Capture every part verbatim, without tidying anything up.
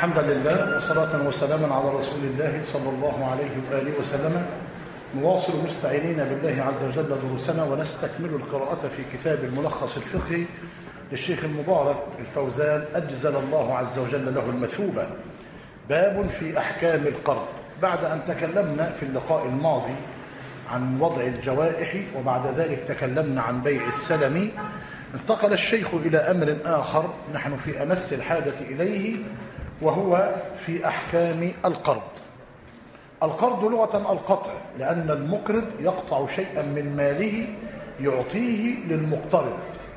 الحمد لله وصلاة وسلاما على رسول الله صلى الله عليه وآله وسلم. نواصل مستعينين بالله عز وجل دروسنا ونستكمل القراءة في كتاب الملخص الفقهي للشيخ المبارك الفوزان أجزل الله عز وجل له المثوبة. باب في أحكام القرض. بعد أن تكلمنا في اللقاء الماضي عن وضع الجوائح وبعد ذلك تكلمنا عن بيع السلم، انتقل الشيخ إلى أمر آخر نحن في أمس الحاجة إليه، وهو في أحكام القرض. القرض لغة القطع، لأن المقرض يقطع شيئا من ماله يعطيه للمقترض،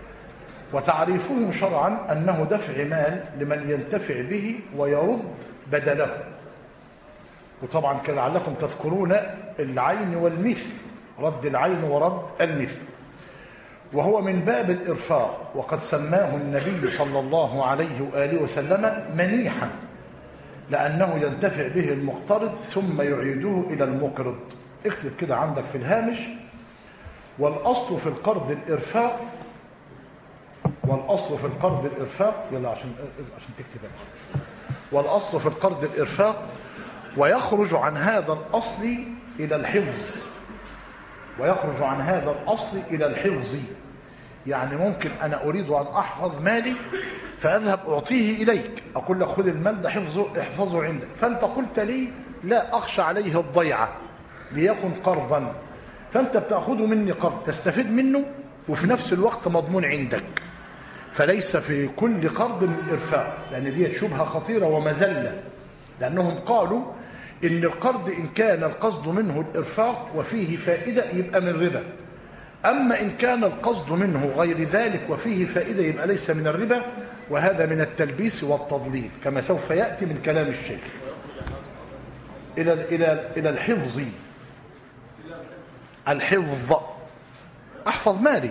وتعريفه شرعا أنه دفع مال لمن ينتفع به ويرد بدله. وطبعا كان لعلكم تذكرون العين والمثل، رد العين ورد المثل، وهو من باب الإرفاق، وقد سماه النبي صلى الله عليه وآله وسلم منيحا، لأنه ينتفع به المقترض ثم يعيده إلى المقرض. اكتب كده عندك في الهامش: والأصل في القرض الإرفاق، والأصل في القرض الإرفاق يلا عشان عشان تكتب. والأصل في القرض الإرفاق، ويخرج عن هذا الأصل إلى الحفظ، ويخرج عن هذا الأصل إلى الحفظ. يعني ممكن أنا أريد أن أحفظ مالي فأذهب أعطيه إليك، أقول لك خذ المال ده حفظه احفظه عندك، فأنت قلت لي لا أخشى عليه الضيعة ليكن قرضا، فأنت بتأخذه مني قرض تستفيد منه وفي نفس الوقت مضمون عندك. فليس في كل قرض من إرفاق، لأن دي شبهة خطيرة ومزلة، لأنهم قالوا إن القرض إن كان القصد منه الإرفاق وفيه فائدة يبقى من ربا، أما إن كان القصد منه غير ذلك وفيه فائدة يبقى ليس من الربا، وهذا من التلبيس والتضليل كما سوف يأتي من كلام الشيخ. إلى إلى إلى الحفظ، الحفظ أحفظ مالي.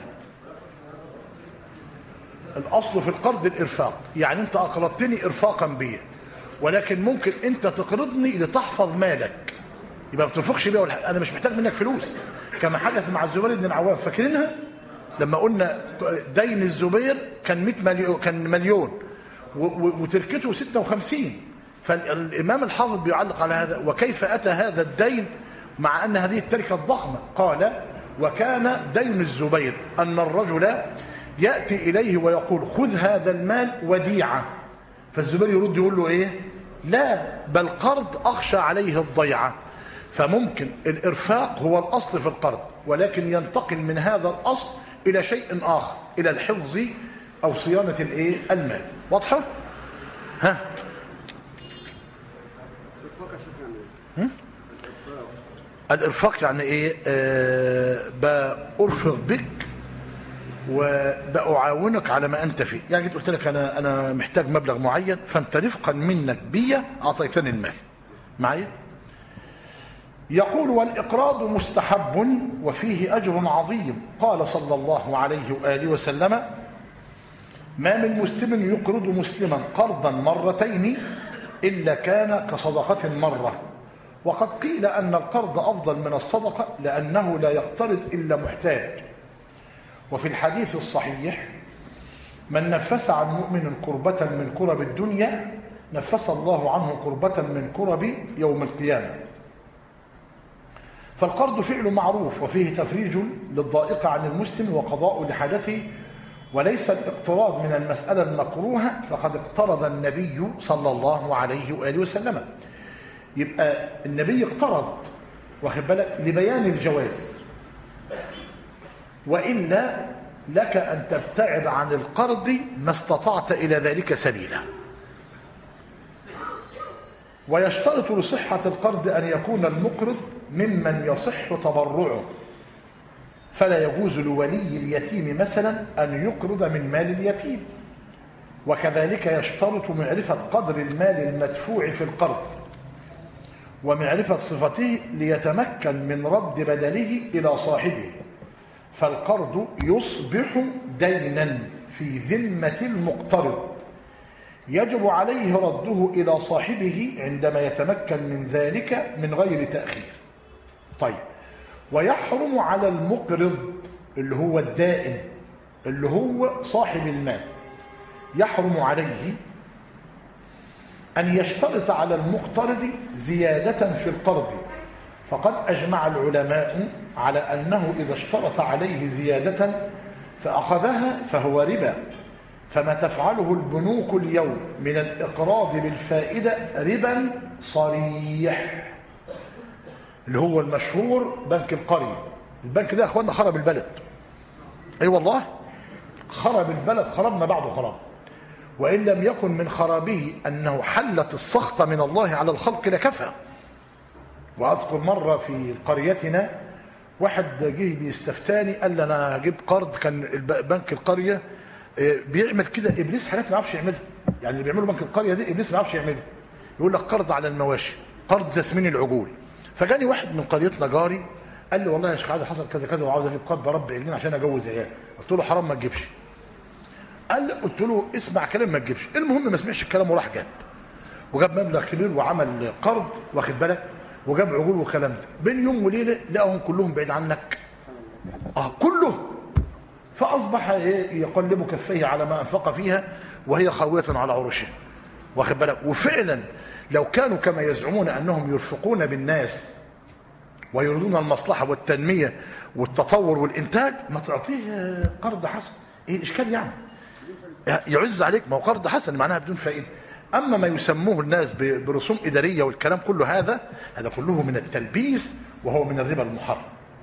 الأصل في القرض الإرفاق، يعني أنت أقرضتني إرفاقا بي، ولكن ممكن أنت تقرضني لتحفظ مالك، يبقى ما بتنفقش بيه. أنا مش محتاج منك فلوس، كما حدث مع الزبير بن العوام. فاكرينها لما قلنا دين الزبير كان مئة مليون، كان مليون وتركته ستة وخمسين. فالإمام الحافظ بيعلق على هذا: وكيف أتى هذا الدين مع أن هذه التركة الضخمة؟ قال: وكان دين الزبير أن الرجل يأتي إليه ويقول خذ هذا المال وديعة، فالزبير يرد يقول له إيه؟ لا، بل قرض أخشى عليه الضيعة. فممكن الإرفاق هو الأصل في القرض، ولكن ينتقل من هذا الأصل إلى شيء آخر، إلى الحفظ أو صيانة الإيه؟ المال. واضحة؟ ها؟ الإرفاق يعني إيه؟ آه بأرفق بك وبأعاونك على ما أنت فيه. يعني قلت لك أنا أنا محتاج مبلغ معين، فأنت رفقا منك بي أعطيتني المال معي. يقول: والإقراض مستحب وفيه أجر عظيم. قال صلى الله عليه وآله وسلم: ما من مسلم يقرض مسلما قرضا مرتين إلا كان كصدقة مرة. وقد قيل أن القرض أفضل من الصدقة لأنه لا يقترض إلا محتاج. وفي الحديث الصحيح: من نفس عن مؤمن كربة من كرب الدنيا نفس الله عنه كربة من كرب يوم القيامة. فالقرض فعل معروف وفيه تفريج للضائق عن المسلم وقضاء لحاجته، وليس الاقتراض من المسألة المكروهة، فقد اقترض النبي صلى الله عليه وآله وسلم. يبقى النبي اقترض، واخد بالك، لبيان الجواز، وإلا لك أن تبتعد عن القرض ما استطعت إلى ذلك سبيلا. ويشترط لصحة القرض أن يكون المقرض ممن يصح تبرعه، فلا يجوز لولي اليتيم مثلا أن يقرض من مال اليتيم. وكذلك يشترط معرفة قدر المال المدفوع في القرض ومعرفة صفته ليتمكن من رد بدله إلى صاحبه، فالقرض يصبح دينا في ذمة المقترض يجب عليه رده إلى صاحبه عندما يتمكن من ذلك من غير تأخير. طيب، ويحرم على المقرض اللي هو الدائن اللي هو صاحب المال، يحرم عليه أن يشترط على المقترض زيادة في القرض، فقد أجمع العلماء على أنه إذا اشترط عليه زيادة فأخذها فهو ربا، فما تفعله البنوك اليوم من الإقراض بالفائدة ربا صريح، اللي هو المشهور بنك القرية. البنك ده يا أخوانا خرب البلد، أي والله خرب البلد، خربنا بعده خراب. وإن لم يكن من خرابه أنه حلت السخط من الله على الخلق لكفى. وأذكر مرة في قريتنا واحد جه بيستفتاني، قال لي أنا هجيب قرض، كان بنك القرية بيعمل كده إبليس حاجات ما يعرفش يعملها، يعني اللي بيعملوا بنك القرية دي إبليس ما يعرفش يعمله. يقول لك قرض على المواشي، قرض تسمين العجول. فجاني واحد من قريتنا جاري قال لي والله يا شيخ عادل حصل كذا كذا وعاوز اجيب قرض رب عجلين عشان اجوز عيال. قلت له حرام ما تجيبش. قال لي، قلت له اسمع كلام ما تجيبش. المهم ما سمعش الكلام وراح جاب وجاب مبلغ كبير وعمل قرض، واخد بالك، وجاب عجول وكلام ده. بين يوم وليله لقاهم كلهم بعيد عنك، اه كله. فاصبح يقلب كفيه على ما انفق فيها وهي خاويه على عروشها، واخد بالك. وفعلا لو كانوا كما يزعمون انهم يرفقون بالناس ويريدون المصلحه والتنميه والتطور والانتاج، ما تعطيه قرض حسن. ايه الاشكال يعني؟ يعز عليك، ما هو قرض حسن معناها بدون فائده. اما ما يسموه الناس برسوم اداريه والكلام كله هذا هذا كله من التلبيس وهو من الربا المحرم.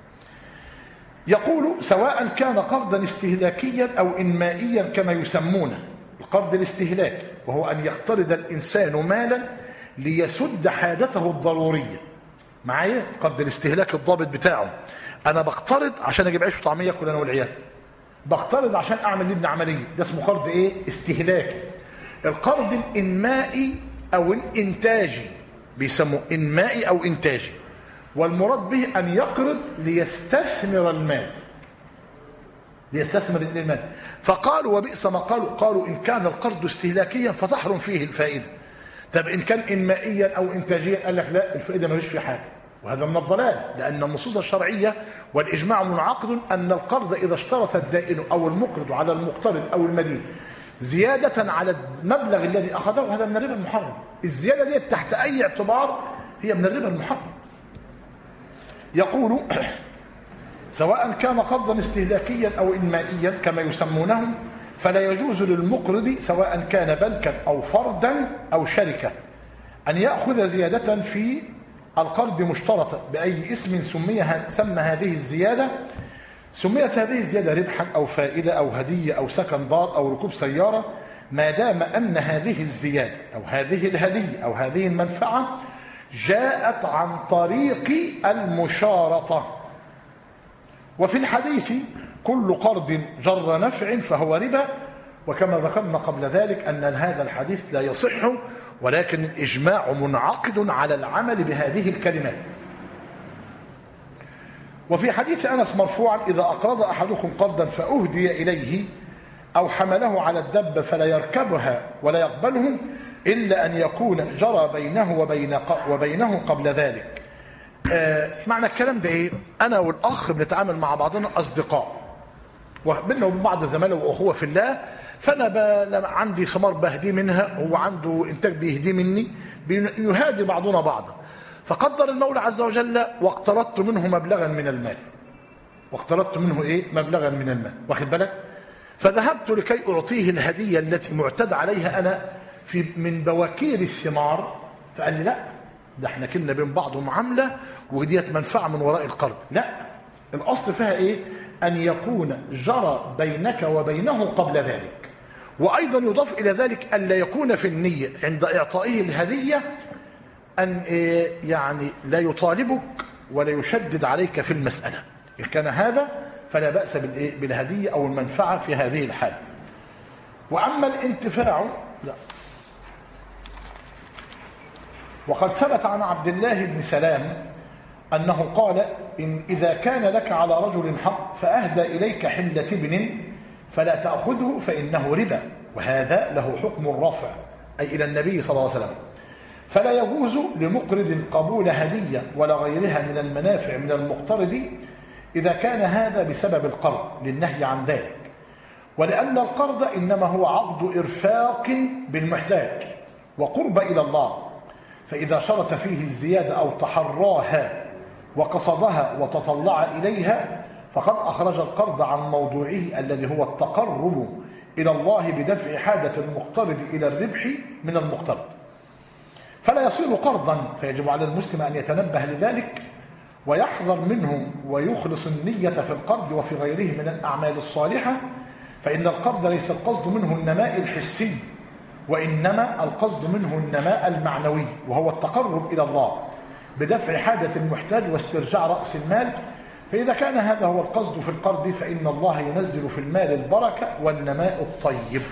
يقول سواء كان قرضا استهلاكيا او انمائيا كما يسمونه. القرض الاستهلاكي وهو ان يقترض الانسان مالا ليسد حاجته الضروريه. معايا؟ القرض الاستهلاكي الضابط بتاعه انا بقترض عشان اجيب عيش وطعميه اكل انا والعيال، بقترض عشان اعمل لابني عمليه، ده اسمه قرض ايه؟ استهلاكي. القرض الانمائي او الانتاجي بيسموه انمائي او انتاجي، والمراد به ان يقرض ليستثمر المال، ليستثمر المال. فقالوا وبئس ما قالوا، قالوا ان كان القرض استهلاكيا فتحرم فيه الفائده. طب ان كان انمائيا او انتاجيا قال لك لا، الفائده ما فيش فيه حاجه، وهذا من الضلال، لان النصوص الشرعيه والاجماع منعقد ان القرض اذا اشترط الدائن او المقرض على المقترض او المدين زياده على المبلغ الذي اخذه، هذا من الربا المحرم. الزياده دي تحت اي اعتبار هي من الربا المحرم. يقول سواء كان قرضا استهلاكيا او انمائيا كما يسمونهم، فلا يجوز للمقرض سواء كان بنكا او فردا او شركه ان ياخذ زياده في القرض مشترطه باي اسم سمي سمى هذه الزياده سميت هذه الزياده ربحا او فائده او هديه او سكن دار او ركوب سياره، ما دام ان هذه الزياده او هذه الهديه او هذه المنفعه جاءت عن طريق المشارطه. وفي الحديث كل قرض جر نفع فهو ربا، وكما ذكرنا قبل ذلك أن هذا الحديث لا يصح، ولكن الإجماع منعقد على العمل بهذه الكلمات. وفي حديث أنس مرفوعا إذا أقرض أحدكم قرضا فأهدي إليه أو حمله على الدب فلا يركبها ولا يقبله إلا أن يكون جرى بينه وبين وبينه قبل ذلك. آه معنى الكلام ده إيه؟ أنا والأخ بنتعامل مع بعضنا أصدقاء، وبيننا وبين بعض زماله وأخوة في الله، فأنا عندي ثمار بهدي منها، هو عنده إنتاج بيهدي مني، يهادي بعضنا بعضا. فقدر المولى عز وجل واقترضت منه مبلغا من المال، واقترضت منه إيه؟ مبلغا من المال، واخد بالك؟ فذهبت لكي أعطيه الهدية التي معتد عليها أنا في من بواكير الثمار، فقال لي لا، ده احنا كنا بين بعض معاملة وديت منفعة من وراء القرض. لا، الأصل فيها إيه؟ أن يكون جرى بينك وبينه قبل ذلك. وأيضا يضاف إلى ذلك أن لا يكون في النية عند إعطائه الهدية أن إيه يعني لا يطالبك ولا يشدد عليك في المسألة. إن كان هذا فلا بأس بالهدية أو المنفعة في هذه الحال. وأما الانتفاع لا. وقد ثبت عن عبد الله بن سلام أنه قال إن إذا كان لك على رجل حق فأهدى إليك حملة ابن فلا تأخذه فإنه ربا، وهذا له حكم الرفع أي إلى النبي صلى الله عليه وسلم. فلا يجوز لمقرض قبول هدية ولا غيرها من المنافع من المقترض إذا كان هذا بسبب القرض للنهي عن ذلك، ولأن القرض إنما هو عقد إرفاق بالمحتاج، وقرب إلى الله، فإذا شرط فيه الزيادة أو تحراها وقصدها وتطلع إليها فقد أخرج القرض عن موضوعه الذي هو التقرب إلى الله بدفع حاجة المقترض إلى الربح من المقترض، فلا يصير قرضا. فيجب على المسلم أن يتنبه لذلك ويحذر منه ويخلص النية في القرض وفي غيره من الأعمال الصالحة، فإن القرض ليس القصد منه النماء الحسي، وإنما القصد منه النماء المعنوي، وهو التقرب إلى الله بدفع حاجة المحتاج واسترجاع رأس المال. فإذا كان هذا هو القصد في القرض فإن الله ينزل في المال البركة والنماء الطيب.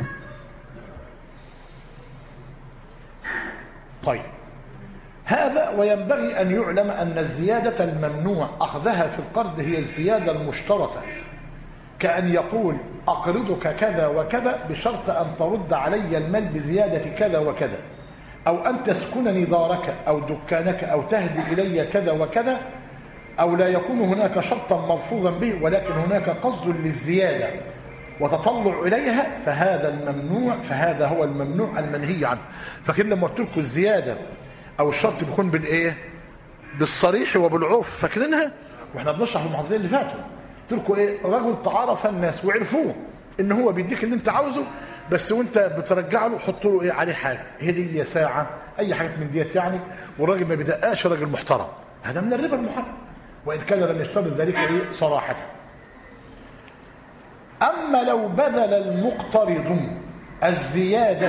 طيب، هذا وينبغي أن يعلم أن الزيادة الممنوع أخذها في القرض هي الزيادة المشترطة، كأن يقول أقرضك كذا وكذا بشرط أن ترد علي المال بزيادة كذا وكذا، أو أن تسكنني دارك أو دكانك أو تهدي إلي كذا وكذا، أو لا يكون هناك شرطا ملفوظا به ولكن هناك قصد للزيادة وتطلع إليها، فهذا الممنوع، فهذا هو الممنوع المنهي عنه. فكن لما قلت لكم الزيادة أو الشرط بيكون بالإيه؟ بالصريح وبالعرف، فاكرينها؟ وإحنا بنشرح في المحاضرين اللي فاتوا قلت لكم إيه؟ رجل تعارف الناس وعرفوه إن هو بيديك اللي أنت عاوزه، بس وأنت بترجع له حط له إيه عليه حاجة، هدية، ساعة، أي حاجة من ديت يعني، والراجل ما بيدقاش، راجل محترم. هذا من الربا المحرم، وإن كان لم يشترط ذلك إيه؟ صراحة. أما لو بذل المقترض الزيادة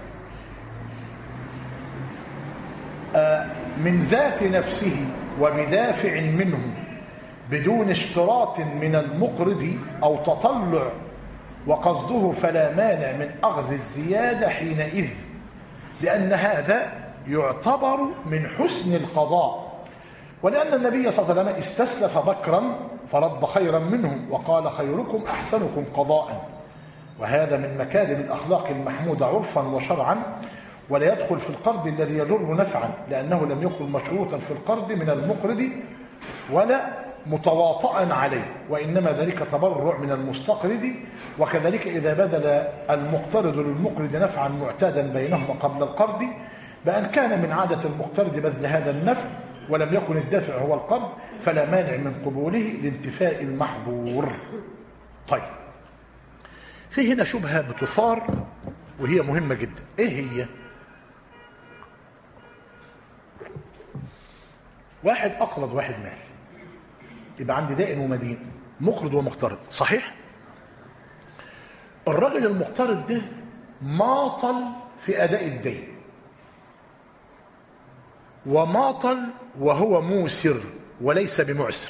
من ذات نفسه وبدافع منه بدون اشتراط من المقرض أو تطلع وقصده، فلا مانع من أخذ الزيادة حينئذ، لأن هذا يعتبر من حسن القضاء، ولأن النبي صلى الله عليه وسلم استسلف بكرا فرد خيرا منه وقال خيركم أحسنكم قضاء، وهذا من مكارم الأخلاق المحمودة عرفا وشرعا، ولا يدخل في القرض الذي يضر نفعا، لأنه لم يكن مشروطا في القرض من المقرض ولا متواطئا عليه، وإنما ذلك تبرع من المستقرض. وكذلك إذا بذل المقترض للمقرض نفعا معتادا بينهما قبل القرض، بأن كان من عادة المقترض بذل هذا النفع ولم يكن الدافع هو القرض، فلا مانع من قبوله لانتفاء المحظور. طيب، في هنا شبهة بتثار وهي مهمة جدا. ايه هي؟ واحد أقرض واحد مال، يبقى عندي دائن ومدين، مقرض ومقترض، صحيح؟ الراجل المقترض ده ماطل في أداء الدين، وماطل وهو موسر وليس بمعسر،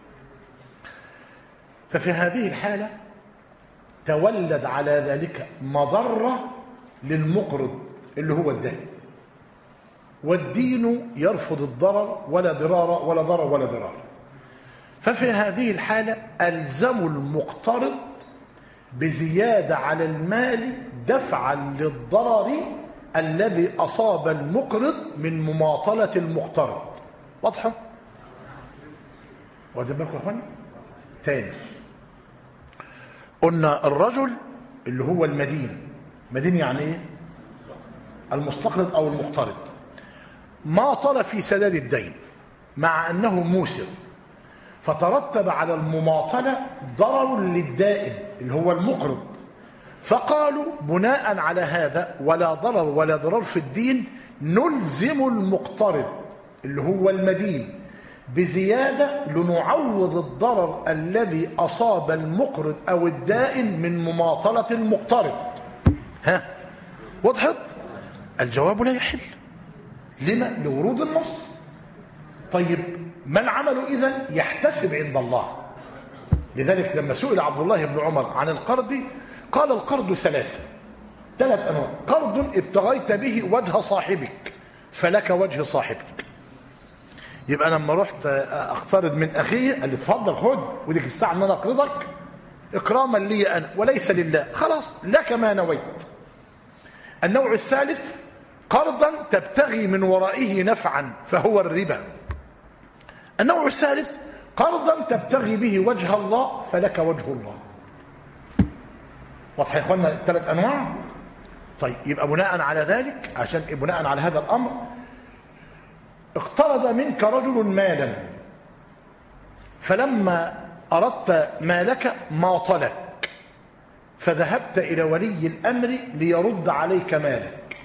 ففي هذه الحالة تولد على ذلك مضرة للمقرض اللي هو الدين، والدين يرفض الضرر ولا ضرار ولا ضرر ولا ضرار. ففي هذه الحالة ألزموا المقترض بزيادة على المال دفعا للضرر الذي أصاب المقرض من مماطلة المقترض. واضحة؟ واخدين بالكم يا اخوانا؟ تاني قلنا الرجل اللي هو المدين، مدين يعني ايه؟ المستقرض او المقترض، ماطل في سداد الدين مع انه موسر، فترتب على المماطلة ضرر للدائن اللي هو المقرض، فقالوا بناء على هذا ولا ضرر ولا ضرر في الدين نلزم المقترض اللي هو المدين بزيادة لنعوض الضرر الذي أصاب المقرض أو الدائن من مماطلة المقترض. ها وضحت؟ الجواب لا يحل. لما؟ لورود النص. طيب ما العمل إذن؟ يحتسب عند الله. لذلك لما سئل عبد الله بن عمر عن القرض قال القرض ثلاثة، ثلاث أنواع: قرض ابتغيت به وجه صاحبك فلك وجه صاحبك. يبقى أنا لما رحت أقترض من أخي قال لي اتفضل خد، وديك الساعة أن أنا أقرضك إكراما لي أنا وليس لله، خلاص لك ما نويت. النوع الثالث قرضا تبتغي من ورائه نفعا فهو الربا. النوع الثالث قرضا تبتغي به وجه الله فلك وجه الله. واضح يا اخوانا الثلاث انواع؟ طيب يبقى بناء على ذلك، عشان بناء على هذا الأمر، اقترض منك رجل مالا، فلما أردت مالك ماطلك، فذهبت إلى ولي الأمر ليرد عليك مالك،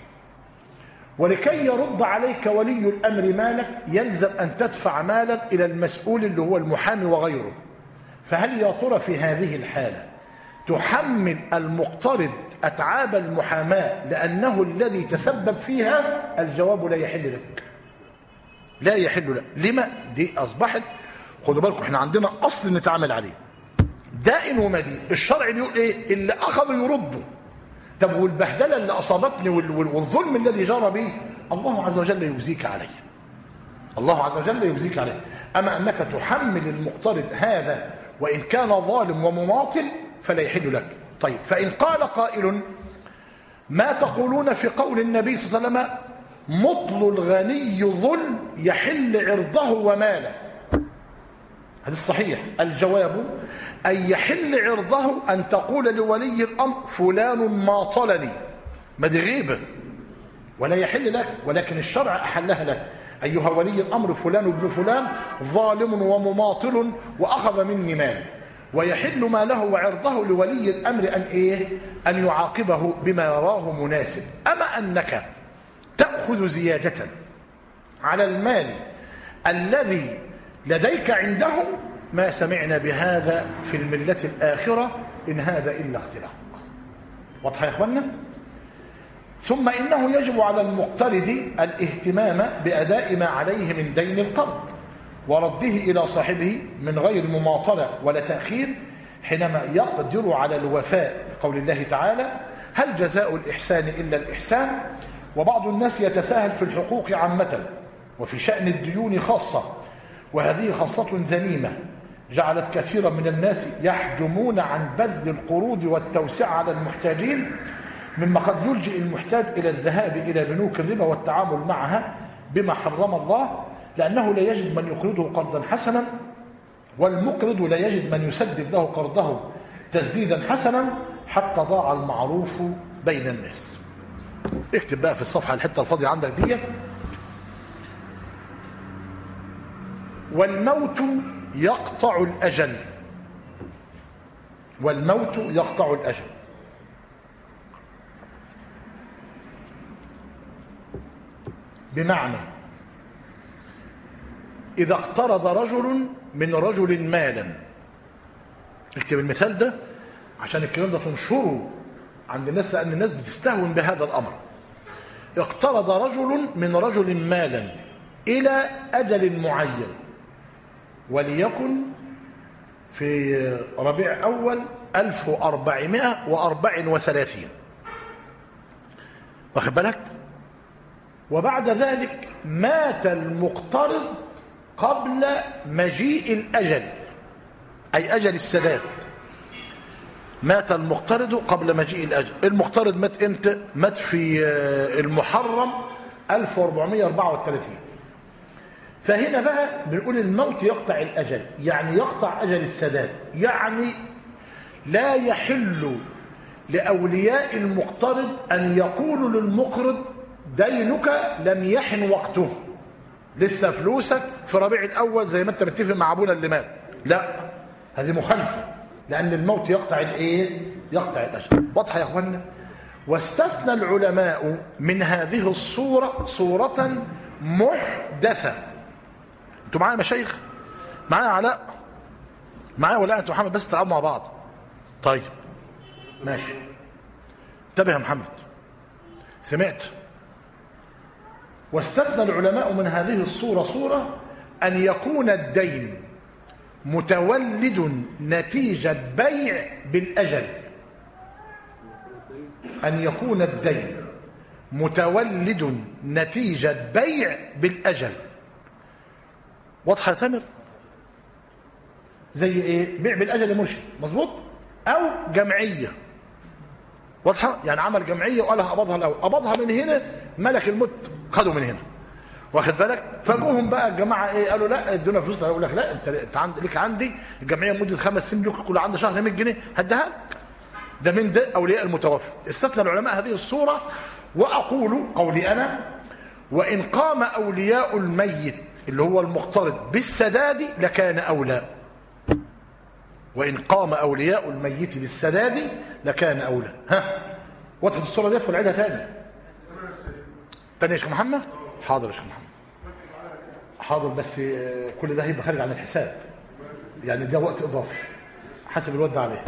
ولكي يرد عليك ولي الأمر مالك يلزم أن تدفع مالا إلى المسؤول اللي هو المحامي وغيره. فهل يا ترى في هذه الحالة تحمل المقترض أتعاب المحاماة لأنه الذي تسبب فيها؟ الجواب لا يحل لك، لا يحل لك. لما؟ دي أصبحت، خدوا بالكم احنا عندنا أصل نتعامل عليه، دائن ومدين. الشرع بيقول ايه؟ اللي أخذوا يردوا. طب والبهدلة اللي أصابتني والظلم الذي جرى به، الله عز وجل يجزيك عليه، الله عز وجل يجزيك عليه. أما أنك تحمل المقترض هذا وإن كان ظالم ومماطل فلا يحل لك. طيب، فإن قال قائل: ما تقولون في قول النبي صلى الله عليه وسلم: مطل الغني ظلم يحل عرضه وماله؟ هذا الصحيح. الجواب: أن يحل عرضه أن تقول لولي الأمر: فلان ماطلني، ما دي غيبة ولا يحل لك، ولكن الشرع أحلها لك. أيها ولي الأمر، فلان ابن فلان ظالم ومماطل وأخذ مني مال، ويحل ماله وعرضه لولي الأمر أن إيه؟ أن يعاقبه بما يراه مناسب. أما أنك تأخذ زيادة على المال الذي لديك عنده، ما سمعنا بهذا في الملة الآخرة، إن هذا إلا اختلاق. واضح يا إخوانا؟ ثم إنه يجب على المقترض الاهتمام بأداء ما عليه من دين القرض ورده إلى صاحبه من غير مماطلة ولا تأخير حينما يقدر على الوفاء، قول الله تعالى: هل جزاء الإحسان إلا الإحسان. وبعض الناس يتساهل في الحقوق عامة وفي شأن الديون خاصة، وهذه خاصة ذميمة جعلت كثيرا من الناس يحجمون عن بذل القروض والتوسعة على المحتاجين، مما قد يلجئ المحتاج إلى الذهاب إلى بنوك الربا والتعامل معها بما حرم الله، لأنه لا يجد من يقرضه قرضا حسنا، والمقرض لا يجد من يسدد له قرضه تسديدا حسنا، حتى ضاع المعروف بين الناس. اكتب بقى في الصفحة الحتة الفاضية عندك دي: والموت يقطع الأجل، والموت يقطع الأجل. بمعنى إذا اقترض رجل من رجل مالا، اكتب المثال ده عشان الكلام ده تنشره عند الناس، لأن الناس بتستهون بهذا الأمر. اقترض رجل من رجل مالا إلى أجل معين، وليكن في ربيع أول ألف وأربعمائة وأربعة وثلاثين، واخد بالك؟ وبعد ذلك مات المقترض قبل مجيء الأجل، أي أجل السداد. مات المقترض قبل مجيء الأجل. المقترض مات امتى؟ مات في المحرم ألف وأربعمائة وأربعة وثلاثين. فهنا بقى بنقول الموت يقطع الأجل، يعني يقطع أجل السداد، يعني لا يحل لأولياء المقترض أن يقولوا للمقرض: دينك لم يحن وقته، لسه فلوسك في ربيع الأول زي ما انت متفق مع ابونا اللي مات. لا، هذه مخالفة، لأن الموت يقطع الايه؟ يقطع الأجل. واضحة يا اخوانا؟ واستثنى العلماء من هذه الصورة صورة محدثة. انتوا معايا مشايخ؟ معايا علاء؟ معايا ولا انتوا محمد بس تلعبوا مع بعض؟ طيب ماشي، انتبه يا محمد، سمعت؟ واستثنى العلماء من هذه الصورة صورة أن يكون الدين متولد نتيجة بيع بالأجل، أن يكون الدين متولد نتيجة بيع بالأجل. واضحة يا تامر؟ زي إيه؟ بيع بالأجل يا مرشد، مظبوط؟ أو جمعية. واضحة؟ يعني عمل جمعية وقالها قبضها الأول، قبضها من هنا، ملك الموت خدوا من هنا، واخد بالك؟ فجوهم بقى الجماعة إيه؟ قالوا لا ادونا فلوس. قالوا لك لا، أنت أنت عند ليك عندي الجمعية مدة خمس سنين، لك كل عند شهر مية جنيه هديها لك. ده من ده أولياء المتوفى. استثنى العلماء هذه الصورة، وأقول قولي أنا: وإن قام أولياء الميت اللي هو المقترض بالسداد لكان أولى. وإن قام أولياء الميت بالسداد لكان أولى. ها وضحت الصورة ديت ولا عيدها تاني؟ تاني يا شيخ محمد؟ حاضر يا شيخ محمد، حاضر، بس كل ده هيبقى خارج عن الحساب، يعني ده وقت إضافي حسب الواد عليه.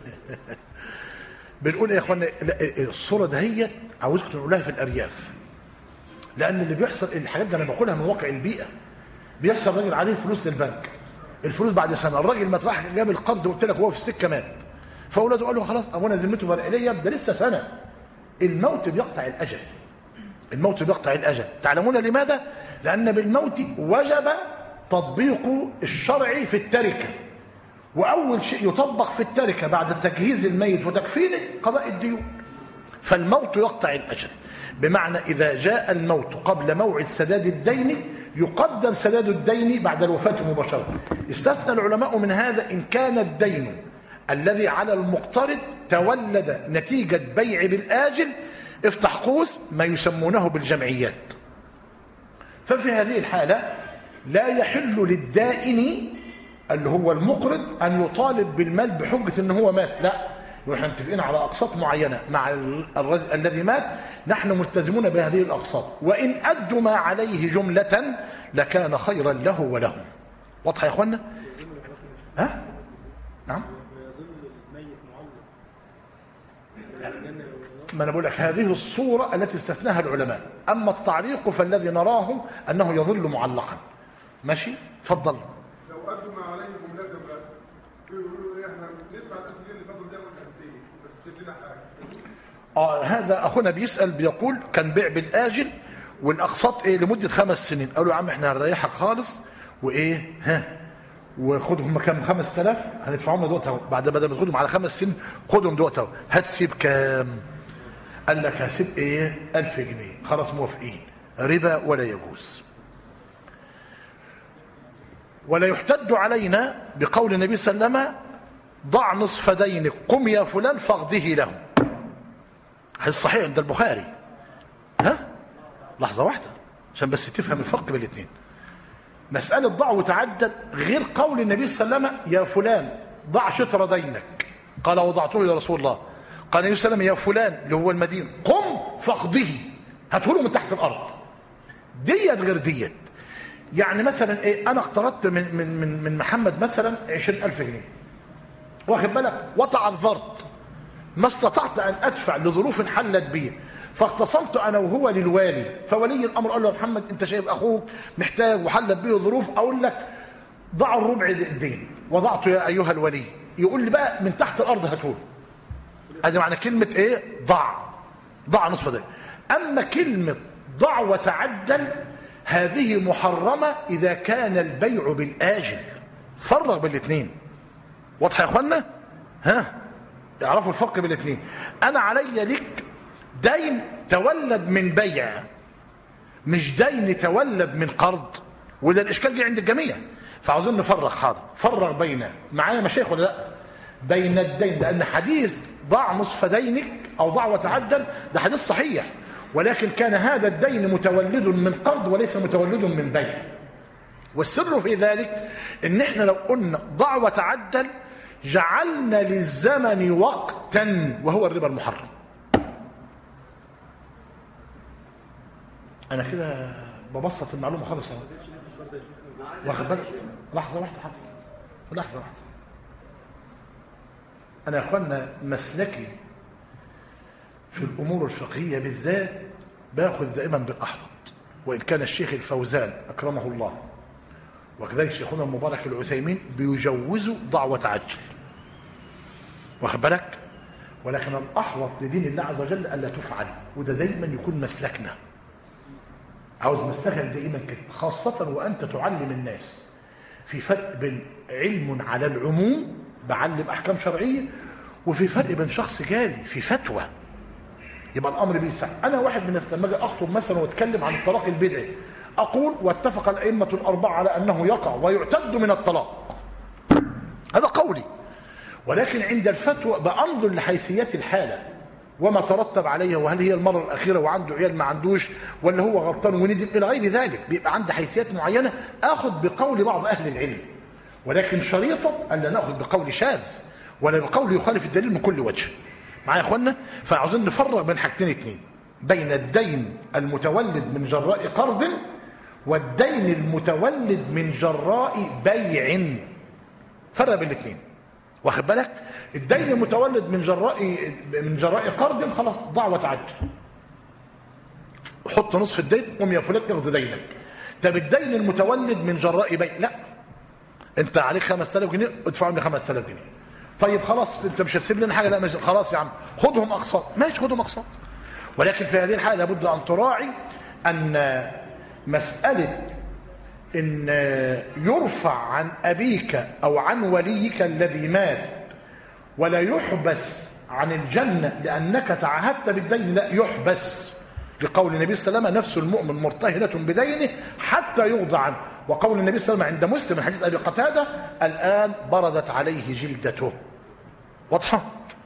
بنقول ايه يا اخوانا؟ الصورة دهيت عاوزكم تقولوها في الأرياف، لأن اللي بيحصل الحاجات دي أنا بقولها من واقع البيئة. بيحصل راجل عليه فلوس للبنك، الفلوس بعد سنة الراجل ما راح جاب القرض وقلت لك وهو في السكة مات، فأولاده قالوا خلاص أبونا ذمته برئيلية، ده لسه سنة. الموت بيقطع الأجل، الموت بيقطع الأجل. تعلمون لماذا؟ لأن بالموت وجب تطبيق الشرع في التركة، وأول شيء يطبق في التركة بعد تجهيز الميت وتكفينه قضاء الديون. فالموت يقطع الأجل، بمعنى إذا جاء الموت قبل موعد سداد الدين يقدم سداد الدين بعد الوفاة مباشرة. استثنى العلماء من هذا إن كان الدين الذي على المقترض تولد نتيجة بيع بالآجل، افتح قوس، ما يسمونه بالجمعيات. ففي هذه الحالة لا يحل للدائن اللي هو المقرض أن يطالب بالمال بحجة أنه هو مات، لا، نحن متفقين على أقساط معينة مع الذي مات، نحن ملتزمون بهذه الأقساط، وإن أدوا ما عليه جملة لكان خيرا له ولهم. واضح يا إخوانا؟ ها؟ نعم؟ ما أنا بقول لك هذه الصورة التي استثناها العلماء، أما التعليق فالذي نراه أنه يظل معلقا. ماشي؟ تفضل. لو أدوا ما عليه جملة بقى يقولوا إيه إحنا ندفع الألف جنيه اللي فضل ده والألفين بس سيب لنا حاجة. آه هذا أخونا بيسأل بيقول كان بيع بالآجل والأقساط إيه لمدة خمس سنين، قالوا يا عم إحنا هنريحك خالص وإيه ها وخدهم كام خمس آلاف هندفعهم دلوقتي بعد بدل ما تاخدهم على خمس سنين خدهم دلوقتي هتسيب كام؟ قال لك هسيب إيه ألف جنيه. خلاص موافقين، ربا ولا يجوز. ولا يحتج علينا بقول النبي صلى الله عليه وسلم ضع نصف دينك قم يا فلان فاقضه له. حديث صحيح عند البخاري. ها لحظة واحدة عشان بس تفهم الفرق بين الاثنين. مسألة ضع وتعدل غير قول النبي صلى الله عليه وسلم يا فلان ضع شطر دينك، قال وضعته يا رسول الله. قال النبي صلى الله عليه وسلم يا فلان اللي هو المدين قم فاقضه، هاتهوله من تحت الأرض. ديت غير ديت. يعني مثلا ايه، انا اقترضت من من من من محمد مثلا عشرين ألف جنيه، واخد بالك، وتعذرت ما استطعت ان ادفع لظروف حلت بي، فاختصمت انا وهو للوالي، فولي الامر قال له يا محمد انت شايف اخوك محتاج وحلت به ظروف، اقول لك ضع الربع الدين، وضعته يا ايها الولي. يقول لي بقى من تحت الارض هاتوه. ادي معنى كلمه ايه ضع، ضع نصف دين. اما كلمه ضع وتعدل هذه محرمة إذا كان البيع بالآجل. فرق بين الاثنين. واضح يا اخوانا؟ ها اعرفوا الفرق بين الاثنين. أنا علي لك دين تولد من بيع، مش دين تولد من قرض، وده الإشكال جه عند الجميع، فعاوزين نفرق. حاضر، فرق بين معايا مشايخ ولا لا؟ بين الدين، لأن حديث ضع نصف دينك أو ضع وتعدل ده حديث صحيح، ولكن كان هذا الدين متولد من قرض وليس متولد من بيع. والسر في ذلك ان احنا لو قلنا ضع وتعدل جعلنا للزمن وقتا وهو الربا المحرم. انا كده ببسط المعلومه خالص اهو، واخد بالك؟ لحظه واحده حضرتك، لحظه واحده. انا يا اخوانا مسلكي في الأمور الفقهية بالذات باخذ دائما بالأحوط، وإن كان الشيخ الفوزان أكرمه الله وكذلك شيخنا المبارك العثيمين بيجوزوا ضع وتعجل، واخد بالك، ولكن الأحوط لدين الله عز وجل ألا تفعل، وده دايما يكون مسلكنا. عاوز مسلكك دائما كده، خاصة وأنت تعلم الناس. في فرق بين علم على العموم بعلم أحكام شرعية، وفي فرق بين شخص جالي في فتوى يبقى الامر بيسع. انا واحد من لما اجي اخطب مثلا واتكلم عن الطلاق البدعي اقول واتفق الائمه الاربعه على انه يقع ويعتد من الطلاق، هذا قولي، ولكن عند الفتوى بأنظر لحيثيات الحالة وما ترتب عليها، وهل هي المرة الأخيرة وعنده عيال ما عندوش، ولا هو غلطان وندم إلى غير ذلك، بيبقى عندي حيثيات معينة أخذ بقول بعض أهل العلم. ولكن شريطة ألا نأخذ بقول شاذ ولا بقول يخالف الدليل من كل وجه. معايا يا أخوانا؟ فعاوزين نفرق بين حاجتين اتنين، بين الدين المتولد من جراء قرض والدين المتولد من جراء بيع. فرق بين الاثنين، واخد بالك؟ الدين المتولد من جراء من جراء قرض خلاص ضاع وتعجل، حط نصف الدين قوم يا فلان اقضي دينك. طب الدين المتولد من جراء بيع، لا، انت عليك خمسة آلاف جنيه ادفع لي خمسة آلاف جنيه. طيب خلاص انت مش هتسيب لنا حاجه، لا خلاص يا عم خدهم اقساط، ماشي خدهم اقساط. ولكن في هذه الحاله لابد ان تراعي ان مساله ان يرفع عن ابيك او عن وليك الذي مات ولا يحبس عن الجنه لانك تعهدت بالدين، لا يحبس، لقول النبي صلى الله عليه وسلم نفس المؤمن مرتهنه بدينه حتى يقضى عنه، وقول النبي صلى الله عليه وسلم عند مسلم من حديث ابي قتاده الان بردت عليه جلدته. واضحه؟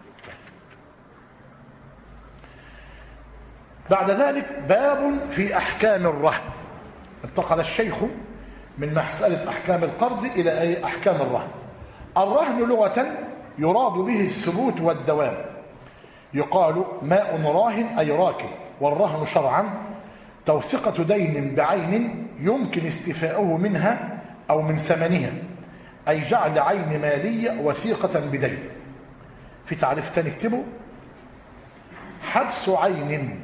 بعد ذلك باب في احكام الرهن. انتقل الشيخ من مساله احكام القرض الى احكام الرهن. الرهن لغه يراد به الثبوت والدوام، يقال ماء راهن اي راكب، والرهن شرعا توثقه دين بعين يمكن استيفاؤه منها او من ثمنها، اي جعل عين ماليه وثيقه بدين. في تعريف ثاني اكتبه: حبس عين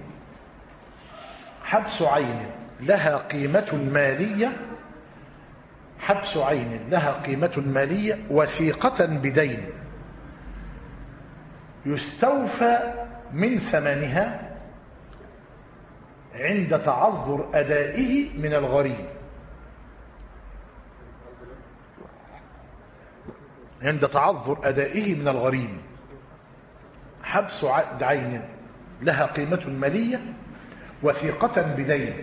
حبس عين لها قيمة مالية حبس عين لها قيمة مالية وثيقة بدين يستوفى من ثمنها عند تعذر أدائه من الغريم عند تعذر أدائه من الغريم حبس عين لها قيمة مالية وثيقة بدين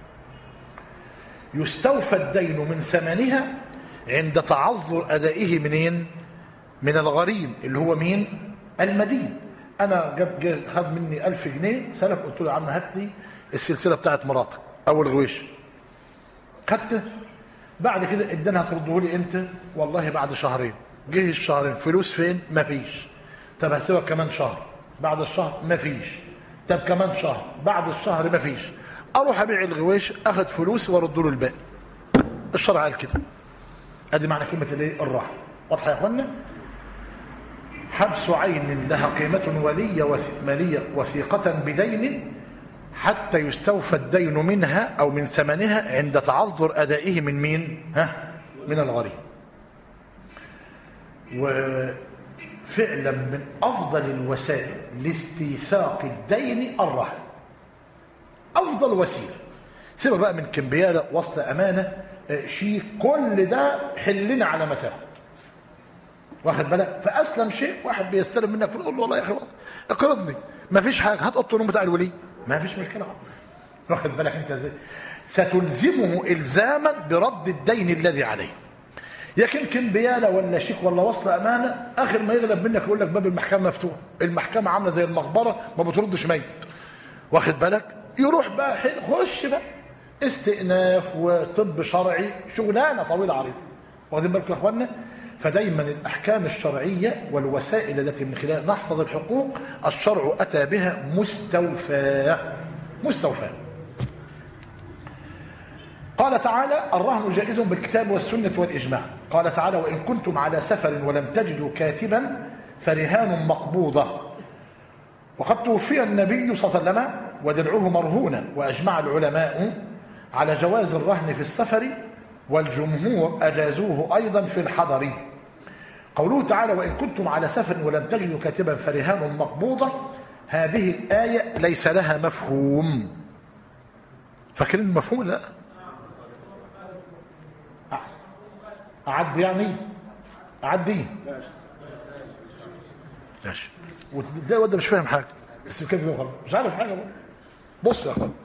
يستوفى الدين من ثمنها عند تعذر أدائه منين؟ من الغريم اللي هو مين؟ المدين. أنا جاب خد مني ألف جنيه سلف، قلت له يا عم هات لي السلسلة بتاعت مراتك أو الغويش، خدته. بعد كده ادانها ترده لي امتى؟ والله بعد شهرين. جه الشهرين فلوس فين؟ مفيش. طب هسيبك كمان شهر، بعد الشهر مفيش. طب كمان شهر، بعد الشهر مفيش. اروح ابيع الغويش اخد فلوس وارد له الباقي. الشرع قال كده. ادي معنى كلمه الايه؟ الرهن. واضحه يا اخوانا؟ حبس عين لها قيمه وليه ماليه وثيقه بدين حتى يستوفى الدين منها او من ثمنها عند تعذر ادائه من مين؟ ها؟ من الغريم. وفعلا من افضل الوسائل لاستيثاق الدين الرهن. افضل وسيله. سيبها بقى من كمبياله، وصل امانه، شيك، كل ده حلنا على ما تاخد. واخد بالك؟ فاسلم شيء واحد بيستلم منك يقول له والله يا اخي اقرضني، ما فيش حاجه، هات اوضه النوم بتاع الولي، ما فيش مشكله. واخد بالك انت ازاي؟ ستلزمه الزاما برد الدين الذي عليه. لكن كمبياله ولا شيك ولا وصل امانه، اخر ما يغلب منك يقول لك باب المحكمه مفتوح، المحكمه عامله زي المقبره ما بتردش ميت. واخد بالك؟ يروح بقى خش بقى استئناف وطب شرعي، شغلانه طويله عريضه. واخدين بالكم يا اخوانا؟ فدايما الاحكام الشرعيه والوسائل التي من خلالها نحفظ الحقوق الشرع اتى بها مستوفاه مستوفاه. قال تعالى: الرهن جائز بالكتاب والسنه والاجماع. قال تعالى: وان كنتم على سفر ولم تجدوا كاتبا فرهان مقبوضه. وقد توفي النبي صلى الله عليه وسلم ودرعه مرهونا، واجمع العلماء على جواز الرهن في السفر، والجمهور اجازوه ايضا في الحضر. قوله تعالى: وان كنتم على سفر ولم تجدوا كاتبا فرهان مقبوضه، هذه الايه ليس لها مفهوم. فاكرين المفهوم؟ لا اعد يعني اعدي ماشي. وتلاقي الواد مش فاهم حاجه، بس كده خلاص مش عارف حاجه. بص يا اخوان،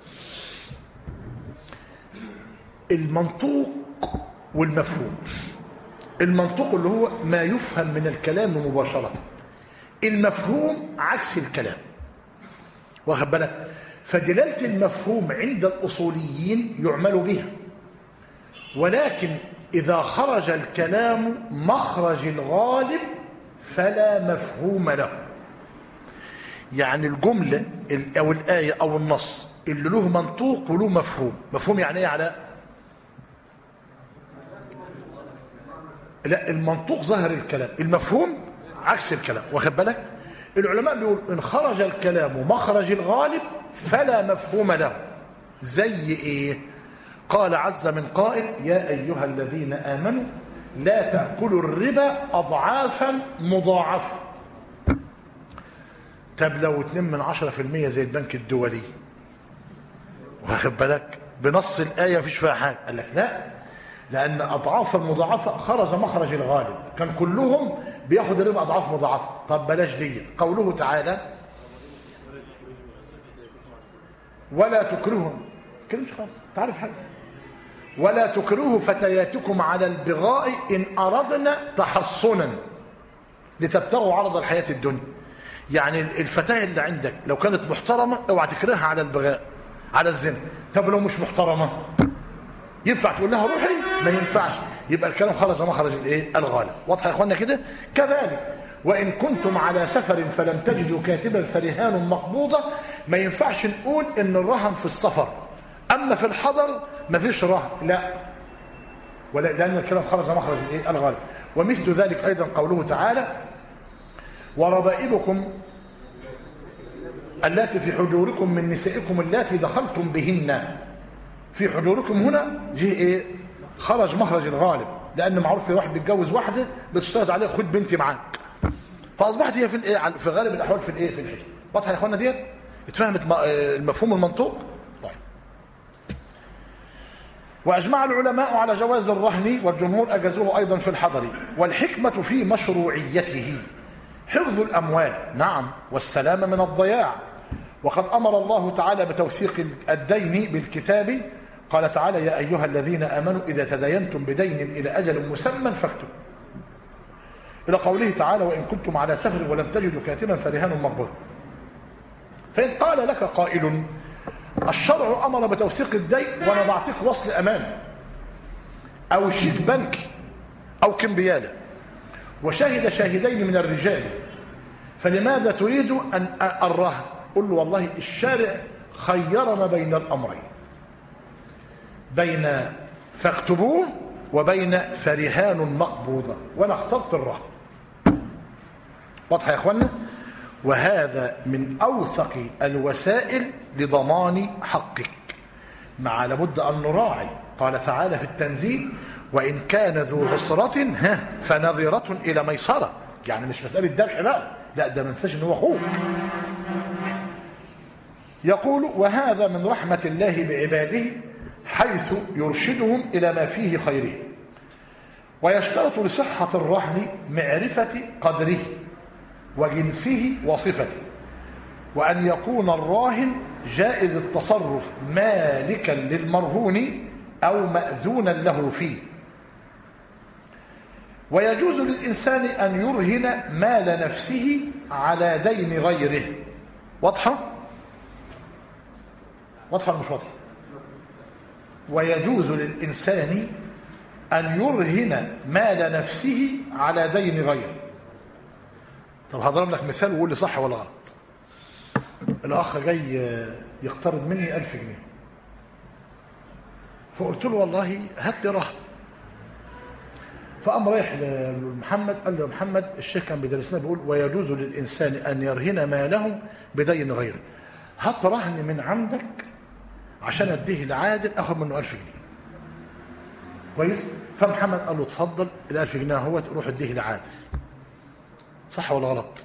المنطوق والمفهوم. المنطوق اللي هو ما يفهم من الكلام مباشرة، المفهوم عكس الكلام، واخد بالك؟ فدلالة المفهوم عند الأصوليين يعمل بها، ولكن إذا خرج الكلام مخرج الغالب فلا مفهوم له. يعني الجملة أو الآية أو النص اللي له منطوق وله مفهوم، مفهوم يعني إيه على؟ لا، المنطوق ظاهر الكلام، المفهوم عكس الكلام، واخد بالك؟ العلماء بيقولوا إن خرج الكلام مخرج الغالب فلا مفهوم له. زي إيه؟ قال عز من قائل: يا أيها الذين آمنوا لا تأكلوا الربا أضعافا مضاعفة. طب لو اتنين من عشرة في المية زي البنك الدولي، واخد بالك؟ بنص الآية مفيش فيها حاجة. قال لك لا، لأن أضعاف المضاعفة خرج مخرج الغالب، كان كلهم بياخد الربا أضعاف مضاعفة. طب بلاش ديت، قوله تعالى: ولا تكرهوا، كلمش خالص، تعرف حاجة؟ ولا تكرهوا فتياتكم على البغاء إن أردنا تحصنا لتبتغوا عرض الحياة الدنيا. يعني الفتاة اللي عندك لو كانت محترمة اوعى تكرهها على البغاء، على الزنا. طب لو مش محترمة ينفع تقول لها روحي؟ ما ينفعش. يبقى الكلام خرج مخرج الايه؟ الغالب. واضح يا اخوانا كده؟ كذلك وان كنتم على سفر فلم تجدوا كاتبا فرهان مقبوضه، ما ينفعش نقول ان الرهن في السفر، اما في الحضر ما فيش رهن، لا، ولا، لان الكلام خرج مخرج الايه؟ الغالب. ومثل ذلك ايضا قوله تعالى: وربائبكم اللاتي في حجوركم من نسائكم اللاتي دخلتم بهن. في حجوركم هنا جه ايه؟ خرج مخرج الغالب، لان معروف كده واحد بيتجوز واحده بتشترط عليه خد بنتي معاك، فاصبحت هي في الايه؟ في غالب الاحوال في الايه؟ في الحجر. واضحه يا اخوانا ديت؟ اتفهمت المفهوم المنطوق؟ طيب. واجمع العلماء على جواز الرهن، والجمهور اجازوه ايضا في الحضر. والحكمه في مشروعيته حفظ الاموال، نعم، والسلامه من الضياع. وقد امر الله تعالى بتوثيق الدين بالكتاب، قال تعالى: يا ايها الذين امنوا اذا تداينتم بدين الى اجل مسمى فاكتبوا، الى قوله تعالى: وان كنتم على سفر ولم تجدوا كاتبا فرهان مقبوض. فان قال لك قائل: الشرع امر بتوثيق الدين وانا بعطيك وصل امان او شيك بنكي او كمبياله وشهد شاهدين من الرجال، فلماذا تريد ان الرهن؟ قل له: والله الشارع خيرنا بين الامرين، بين فاكتبوه وبين فرهان مقبوضه، وانا اخترت الرهن. واضحه يا اخوانا؟ وهذا من اوثق الوسائل لضمان حقك، مع لابد ان نراعي. قال تعالى في التنزيل: وان كان ذو عسره ها فنظره الى ميسره. يعني مش مساله ذبح بقى، لا، ده ما ننساش ان هو اخوه. يقول: وهذا من رحمه الله بعباده حيث يرشدهم الى ما فيه خيره. ويشترط لصحه الرهن معرفه قدره وجنسه وصفته، وأن يكون الراهن جائز التصرف مالكا للمرهون أو مأذونا له فيه. ويجوز للإنسان أن يرهن مال نفسه على دين غيره. واضحة؟ واضحة ولا مش واضحة؟ ويجوز للإنسان أن يرهن مال نفسه على دين غيره. طب هضرب لك مثال وقول لي صح ولا غلط. الأخ جاي يقترض مني ألف جنيه، فقلت له: والله هات لي رهن. فقام رايح لمحمد قال له: محمد، الشيخ كان بيدرسنا بيقول: ويجوز للإنسان أن يرهن ماله بدين غيره، هات رهن من عندك عشان أديه لعادل أخذ منه ألف جنيه. كويس؟ فمحمد قال له: اتفضل الألف جنيه اهوت، روح اديه لعادل. صح ولا غلط؟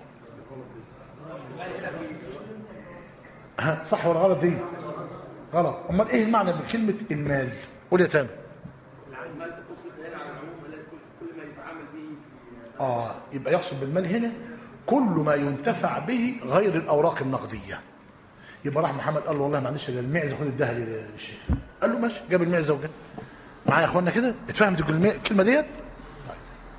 ها، صح ولا غلط دي؟ غلط. امال ايه المعنى بكلمه المال؟ قول يا تامر. المال تقصد هنا على العموم الذي كل ما يتعامل به. اه، يبقى يقصد بالمال هنا كل ما ينتفع به غير الاوراق النقديه. يبقى راح محمد قال له: والله ما عنديش الا المعزه، خد اديها للشيخ. قال له: ماشي. جاب المعزه وجاب. معايا يا اخوانا كده؟ اتفهمت الكلمه ديت؟ طيب.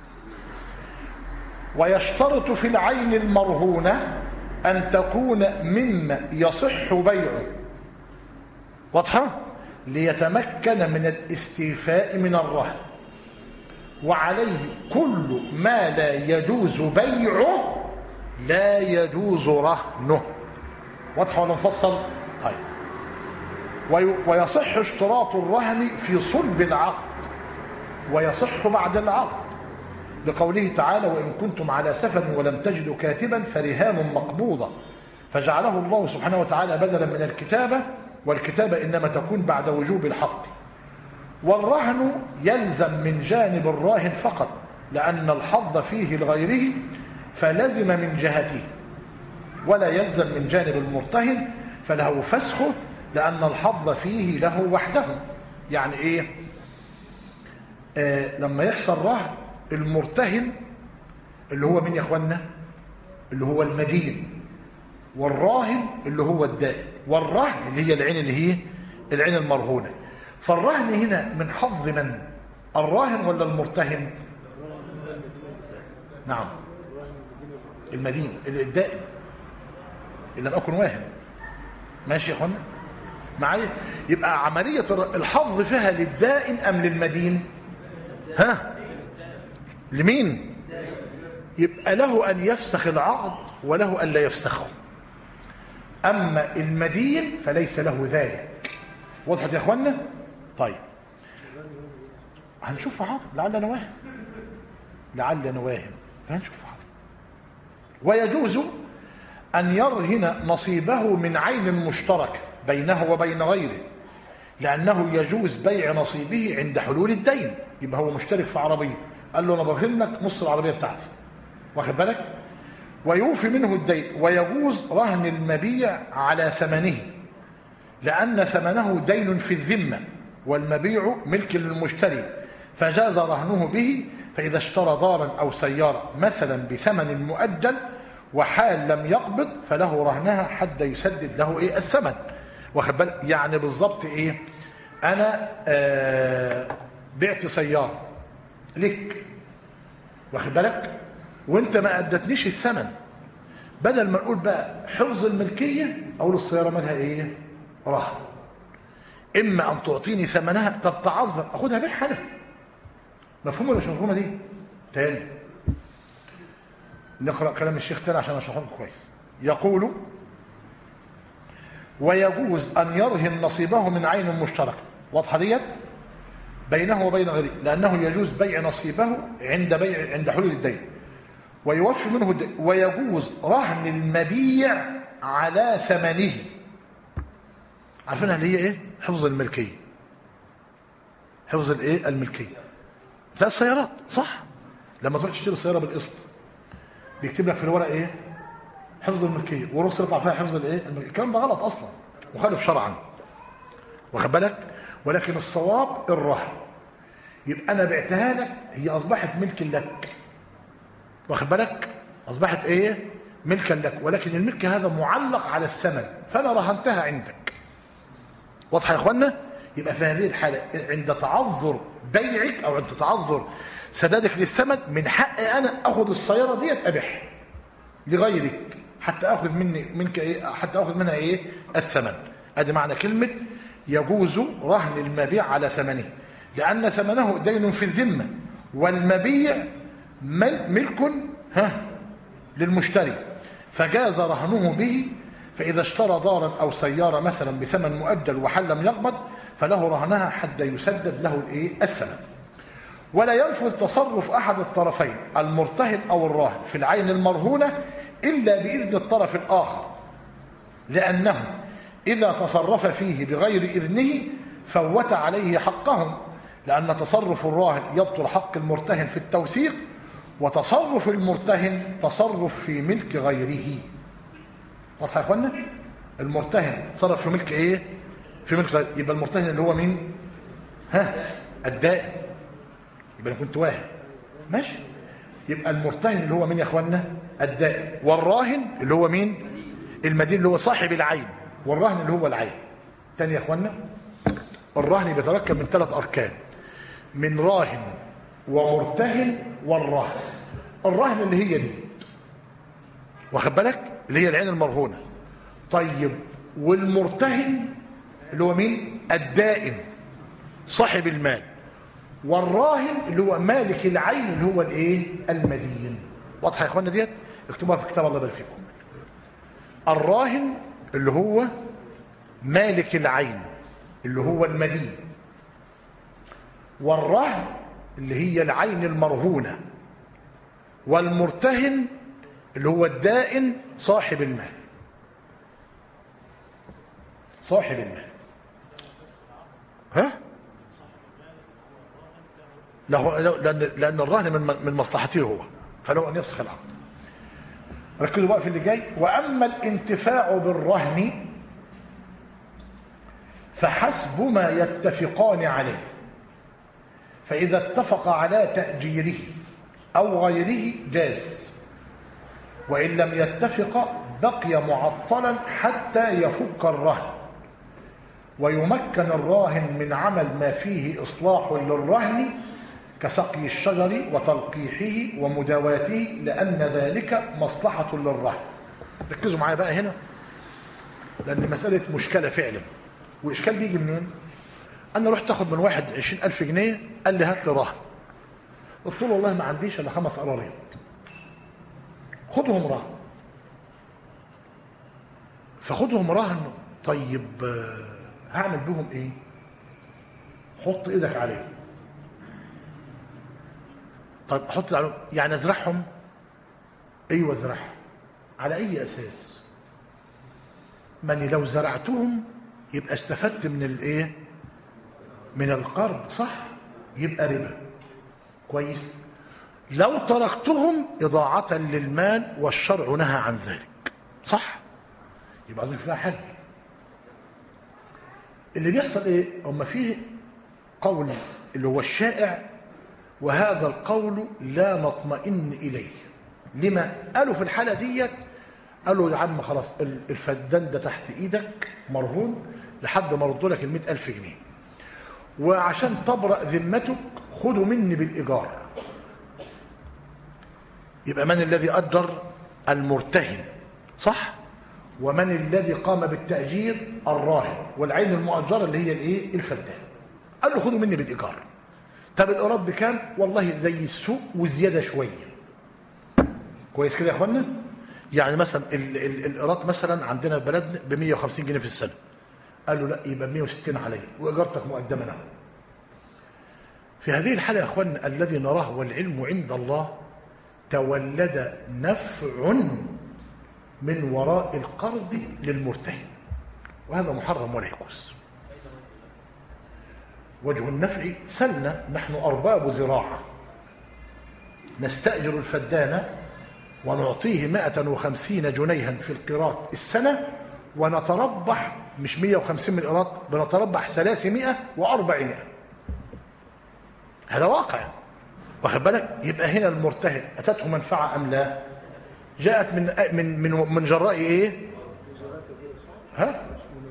ويشترط في العين المرهونة أن تكون مما يصح بيعه، واضحة؟ ليتمكن من الاستيفاء من الرهن، وعليه كل ما لا يجوز بيعه لا يجوز رهنه. واضحة ولا نفصل؟ طيب. ويصح اشتراط الرهن في صلب العقد ويصح بعد العقد، لقوله تعالى: وإن كنتم على سفر ولم تجدوا كاتبا فرهان مقبوضة، فجعله الله سبحانه وتعالى بدلا من الكتابة، والكتابة إنما تكون بعد وجوب الحق. والرهن يلزم من جانب الراهن فقط، لأن الحظ فيه لغيره فلزم من جهته، ولا يلزم من جانب المرتهن فله فسخه، لأن الحظ فيه له وحده. يعني إيه؟ آه لما يحصل رهن، المرتهن اللي هو مين يا اخوانا؟ اللي هو المدين، والراهن اللي هو الدائن، والرهن اللي هي العين اللي هي العين المرهونه. فالرهن هنا من حظ من؟ الراهن ولا المرتهن؟ نعم، المدين الدائن، ان لم اكن واهم. ماشي يا اخوانا معايا؟ يبقى عمليه الحظ فيها للدائن ام للمدين؟ ها؟ لمين؟ يبقى له أن يفسخ العقد وله أن لا يفسخه. أما المدين فليس له ذلك. وضحت يا أخوانا؟ طيب هنشوف حاضر، لعل نواهم لعل نواهم فهنشوف حاضر. ويجوز أن يرهن نصيبه من عين مشتركة بينه وبين غيره، لأنه يجوز بيع نصيبه عند حلول الدين. يبقى هو مشترك في عربية، قال له أنا برهن لك نص العربية بتاعتي، واخد بالك؟ ويوفي منه الدين. ويجوز رهن المبيع على ثمنه، لأن ثمنه دين في الذمة، والمبيع ملك للمشتري، فجاز رهنه به. فإذا اشترى دارا أو سيارة مثلا بثمن مؤجل وحال لم يقبض فله رهنها حتى يسدد له إيه؟ الثمن، واخد بالك؟ يعني بالضبط إيه؟ أنا آه بعت سيارة لك، واخد بالك؟ وانت ما ادتنيش الثمن، بدل ما نقول بقى حفظ الملكيه اقول السياره مالها ايه؟ رهن. اما ان تعطيني ثمنها، طب تعذر اخدها بيعها انا. مفهومه ولا مش مفهومه دي؟ تاني نقرا كلام الشيخ تاني عشان اشرحه لكم كويس. يقول: ويجوز ان يرهن نصيبه من عين مشتركه، واضحه ديت؟ بينه وبين غيره، لأنه يجوز بيع نصيبه عند بيع عند حلول الدين، ويوفي منه الدين. ويجوز رهن المبيع على ثمنه. عارفينها اللي هي ايه؟ حفظ الملكية. حفظ الايه؟ الملكية بتاع السيارات، صح؟ لما تروح تشتري سيارة بالقسط بيكتب لك في الورق ايه؟ حفظ الملكية، ورخص يطلع فيها حفظ الايه؟ الملكية. الكلام ده غلط اصلا، مخالف شرعا، واخد بالك؟ ولكن الصواب الرهن. يبقى انا بعتها لك، هي اصبحت ملك لك، واخد بالك؟ اصبحت ايه؟ ملكا لك، ولكن الملك هذا معلق على الثمن، فانا رهنتها عندك. واضحه يا اخوانا؟ يبقى في هذه الحاله عند تعذر بيعك او عند تعذر سدادك للثمن، من حقي انا اخذ السياره ديت ابيعها لغيرك حتى اخذ مني منك ايه؟ حتى اخذ منها ايه؟ الثمن. ادي معنى كلمه يجوز رهن المبيع على ثمنه، لأن ثمنه دين في الذمة، والمبيع ملك ها للمشتري، فجاز رهنه به. فإذا اشترى دارا أو سيارة مثلا بثمن مؤجل وحل لم يقبض فله رهنها حتى يسدد له الايه؟ الثمن. ولا ينفذ تصرف أحد الطرفين المرتهن أو الراهن في العين المرهونة إلا بإذن الطرف الآخر، لأنه إذا تصرف فيه بغير إذنه فوت عليه حقهم، لأن تصرف الراهن يبطل حق المرتهن في التوثيق، وتصرف المرتهن تصرف في ملك غيره. واضح يا اخوانا؟ المرتهن تصرف في ملك ايه؟ في ملك غيره. يبقى المرتهن اللي هو مين؟ ها؟ الدائن. يبقى انا كنت واهم ماشي. يبقى المرتهن اللي هو مين يا اخوانا؟ الدائن. والراهن اللي هو مين؟ المدين اللي هو صاحب العين، والرهن اللي هو العين. تاني يا اخوانا، الرهن بيتركب من ثلاث اركان: من راهن ومرتهن والرهن. الرهن اللي هي دي، واخد بالك، اللي هي العين المرهونه. طيب والمرتهن اللي هو مين؟ الدائن صاحب المال. والراهن اللي هو مالك العين اللي هو الايه؟ المدين. واضحه يا اخوانا ديت؟ اكتبوها في كتاب الله يبارك فيكم. الراهن اللي هو مالك العين اللي هو المدين، والرهن اللي هي العين المرهونه، والمرتهن اللي هو الدائن صاحب المال. صاحب المال ها؟ له لان لان الرهن من من مصلحته هو، فله ان يفسخ العقد. ركزوا بقى في اللي جاي. واما الانتفاع بالرهن فحسب ما يتفقان عليه، فاذا اتفق على تأجيره او غيره جاز، وان لم يتفق بقي معطلا حتى يفك الرهن، ويمكن الراهن من عمل ما فيه إصلاح للرهن كسقي الشجر وتلقيحه ومداواته، لأن ذلك مصلحة للرهن. ركزوا معايا بقى هنا، لأن مسألة مشكلة فعلا. وإشكال بيجي منين؟ أنا رحت أخذ من واحد عشرين ألف جنيه، قال لي هات لي رهن. قلت له والله ما عنديش إلا خمس قراريط، خدهم رهن. فخدهم رهن. طيب هعمل بهم ايه؟ حط ايدك عليهم. طيب حط عليهم يعني ازرعهم؟ ايوه ازرعهم. على اي اساس؟ ماني لو زرعتهم يبقى استفدت من الايه؟ من القرض، صح؟ يبقى ربا. كويس. لو تركتهم اضاعة للمال والشرع نهى عن ذلك، صح؟ يبقى دول فيها حل. اللي بيحصل ايه؟ هم فيه قول اللي هو الشائع، وهذا القول لا نطمئن اليه. لما؟ قالوا في الحاله ديت، قالوا يا عم خلاص الفدان ده تحت ايدك مرهون لحد ما ردوا لك المئة ألف جنيه، وعشان تبرأ ذمتك خدوا مني بالايجار. يبقى من الذي اجر؟ المرتهن، صح؟ ومن الذي قام بالتأجير؟ الراهن. والعين المؤجرة اللي هي الايه؟ الفدان. قال له خدوا مني بالايجار. طب الايراد بكام؟ والله زي السوق وزياده شويه. كويس كده يا اخوانا؟ يعني مثلا الايراد مثلا عندنا في بلدنا ب مئة وخمسين جنيه في السنه. قال له لا، يبقى مئة وستين عليا وايجارتك مقدمه له. في هذه الحاله يا اخوانا الذي نراه والعلم عند الله، تولد نفع من وراء القرض للمرتهن، وهذا محرم ولا يجوز. وجه النفع سلنا، نحن أرباب زراعة، نستأجر الفدان ونعطيه مائة وخمسين جنيها في القيراط السنة، ونتربح مش مئة وخمسين من القيراط، بنتربح ثلاثمائة وأربعمائة. هذا واقع، واخد بالك؟ يبقى هنا المرتهن أتته منفعة أم لا؟ جاءت من من من من جراء ايه؟ ها؟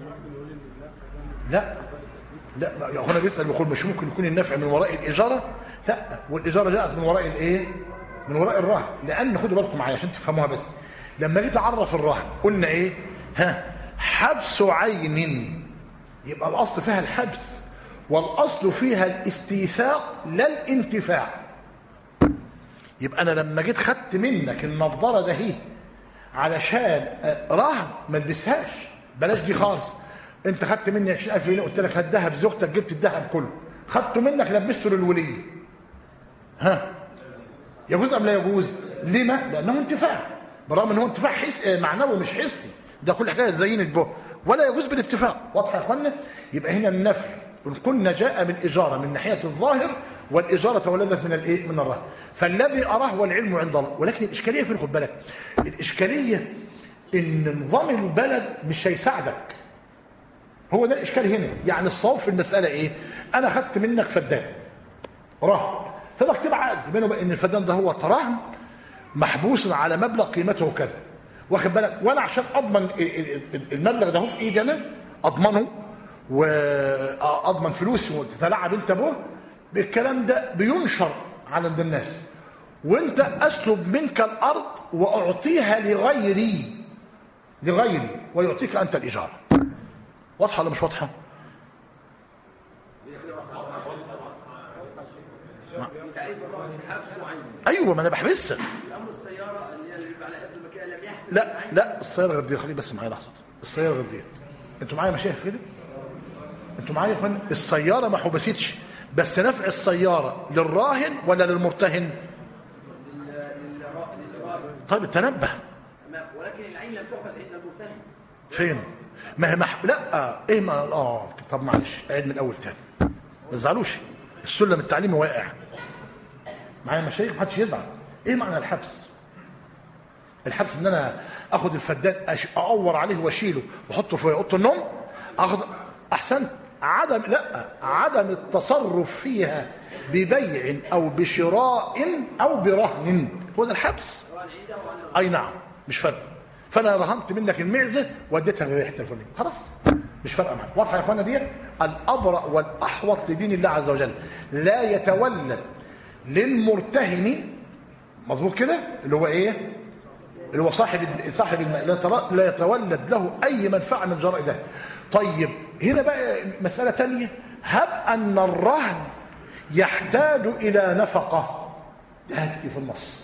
لا لا يا اخوانا بيسأل بيقول مش ممكن يكون النفع من وراء الإجارة؟ لا، والإجارة جاءت من وراء الايه؟ من وراء الرهن. لأن خدوا بالكم معايا عشان تفهموها بس. لما جيت أعرف الرهن قلنا ايه؟ ها؟ حبس عين. يبقى الأصل فيها الحبس، والأصل فيها الاستيثاق لا الانتفاع. يبقى أنا لما جيت خدت منك النضارة ده هي علشان رهن ما البسهاش، بلاش دي خالص. انت خدت مني عشرين ألف جنيه، قلت لك هات دهب زوجتك، جبت الدهب كله خدته منك لبسته للولي، ها يجوز ام لا يجوز؟ لما؟ لانه انتفاع، برغم ان هو انتفاع حس معنوي مش حسي، ده كل حاجه زينت به، ولا يجوز بالاتفاق. واضحه يا اخوانا؟ يبقى هنا النفع ان قلنا جاء من اجاره من ناحيه الظاهر، والاجاره تولدت من الايه؟ من الرهن. فالذي اراه والعلم عند الله. ولكن الاشكاليه فين؟ خد بالك، الاشكاليه ان نظام البلد مش هيساعدك. هو ده الاشكال هنا. يعني الصواب في المساله ايه؟ انا خدت منك فدان رهن، فبكتب عقد بينه وبين ان الفدان ده هو رهن محبوس على مبلغ قيمته كذا، واخد بالك؟ وانا عشان اضمن المبلغ ده هو في ايدي انا، اضمنه واضمن فلوسي وتتلاعب انت به بالكلام ده، بينشر على الناس، وانت اسلب منك الارض واعطيها لغيري لغيري ويعطيك انت الاجاره. واضحه ولا مش واضحه؟ ايوه ما انا بحبسها. السياره اللي بيبقى على قد المكان لم يحدث. لا لا السياره غير دي، خليك بس معايا لحظه. السياره غير دي. انتوا معايا مشايخ كده؟ انتوا معايا يا اخوان؟ السياره ما حبستش، بس نفع السياره للراهن ولا للمرتهن؟ طيب تنبه. ولكن العين لم تحبس عند المرتهن. فين؟ ما هي مح... لا ايه ما اه طب معلش اعيد من الاول تاني. ما تزعلوش، السلم التعليمي واقع. معايا مشايخ ما حدش يزعل. ايه معنى الحبس؟ الحبس ان انا اخد الفدان أش... اقور عليه واشيله واحطه في اوضه النوم. اخذ احسنت. عدم لا عدم التصرف فيها ببيع او بشراء او برهن، هو ده الحبس. اي نعم مش فرق. فانا رهنت منك المعزه واديتها لريحه الفلان خلاص مش فارقه معاك. واضحه يا اخوانا دي؟ الابرأ والاحوط لدين الله عز وجل لا يتولد للمرتهن، مظبوط كده، اللي هو ايه؟ اللي هو صاحب صاحب المال، لا يتولد له اي منفعه من جراء ده. طيب هنا بقى مساله ثانيه، هب ان الرهن يحتاج الى نفقه، ده هتيجي في النص.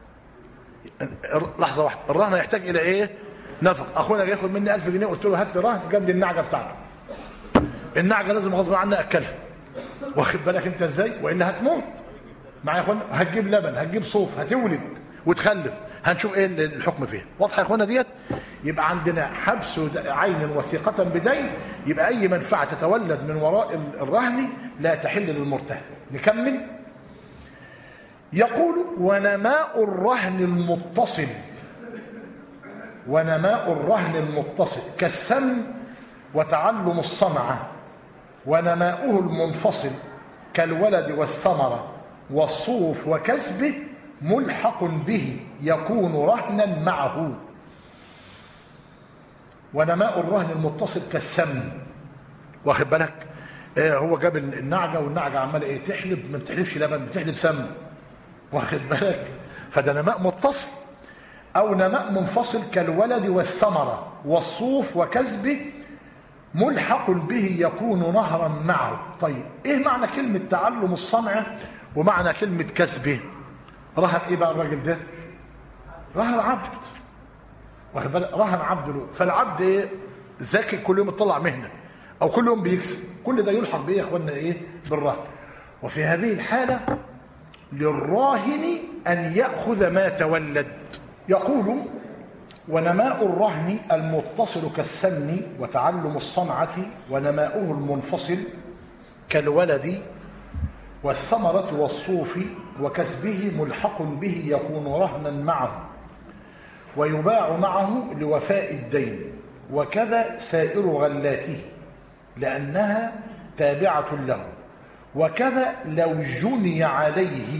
لحظه واحده، الرهن يحتاج الى ايه؟ نفقه. اخونا جاي ياخد مني ألف جنيه، قلت له هات لي رهن، جاب لي النعجه بتاعته. النعجه لازم غصب عني اكلها، واخد بالك انت ازاي؟ والا هتموت. معايا يا اخوانا؟ هتجيب لبن، هتجيب صوف، هتولد وتخلف، هنشوف ايه الحكم فيها. واضحه يا اخوانا ديت؟ يبقى عندنا حبس عين وثيقه بدين، يبقى اي منفعه تتولد من وراء الرهن لا تحل للمرتهن. نكمل. يقول ونماء الرهن المتصل، ونماء الرهن المتصل كالسم وتعلم الصنعه، ونماؤه المنفصل كالولد والثمره والصوف وكسبه ملحق به يكون رهنا معه. ونماء الرهن المتصل كالسم، واخد بالك؟ آه هو جاب النعجه والنعجه عماله ايه؟ تحلب، ما بتحلبش لبن، بتحلب سم، واخد بالك؟ فده نماء متصل. او نماء منفصل كالولد والثمره والصوف وكسبه ملحق به يكون نهرا معه. طيب ايه معنى كلمه تعلم الصنعه ومعنى كلمه كسبه؟ رهن ايه بقى الراجل ده؟ رهن عبد، واخد بالك؟ رهن عبد له. فالعبد ايه؟ ذكي، كل يوم يطلع مهنه او كل يوم بيكسب، كل ده يلحق بايه يا اخوانا؟ ايه؟ بالرهن. وفي هذه الحاله للراهن ان ياخذ ما تولد. يقول ونماء الرهن المتصل كالسن وتعلم الصنعه، ونماؤه المنفصل كالولد والثمرة والصوف وكسبه ملحق به يكون رهنا معه ويباع معه لوفاء الدين، وكذا سائر غلاته لأنها تابعة له، وكذا لو جني عليه.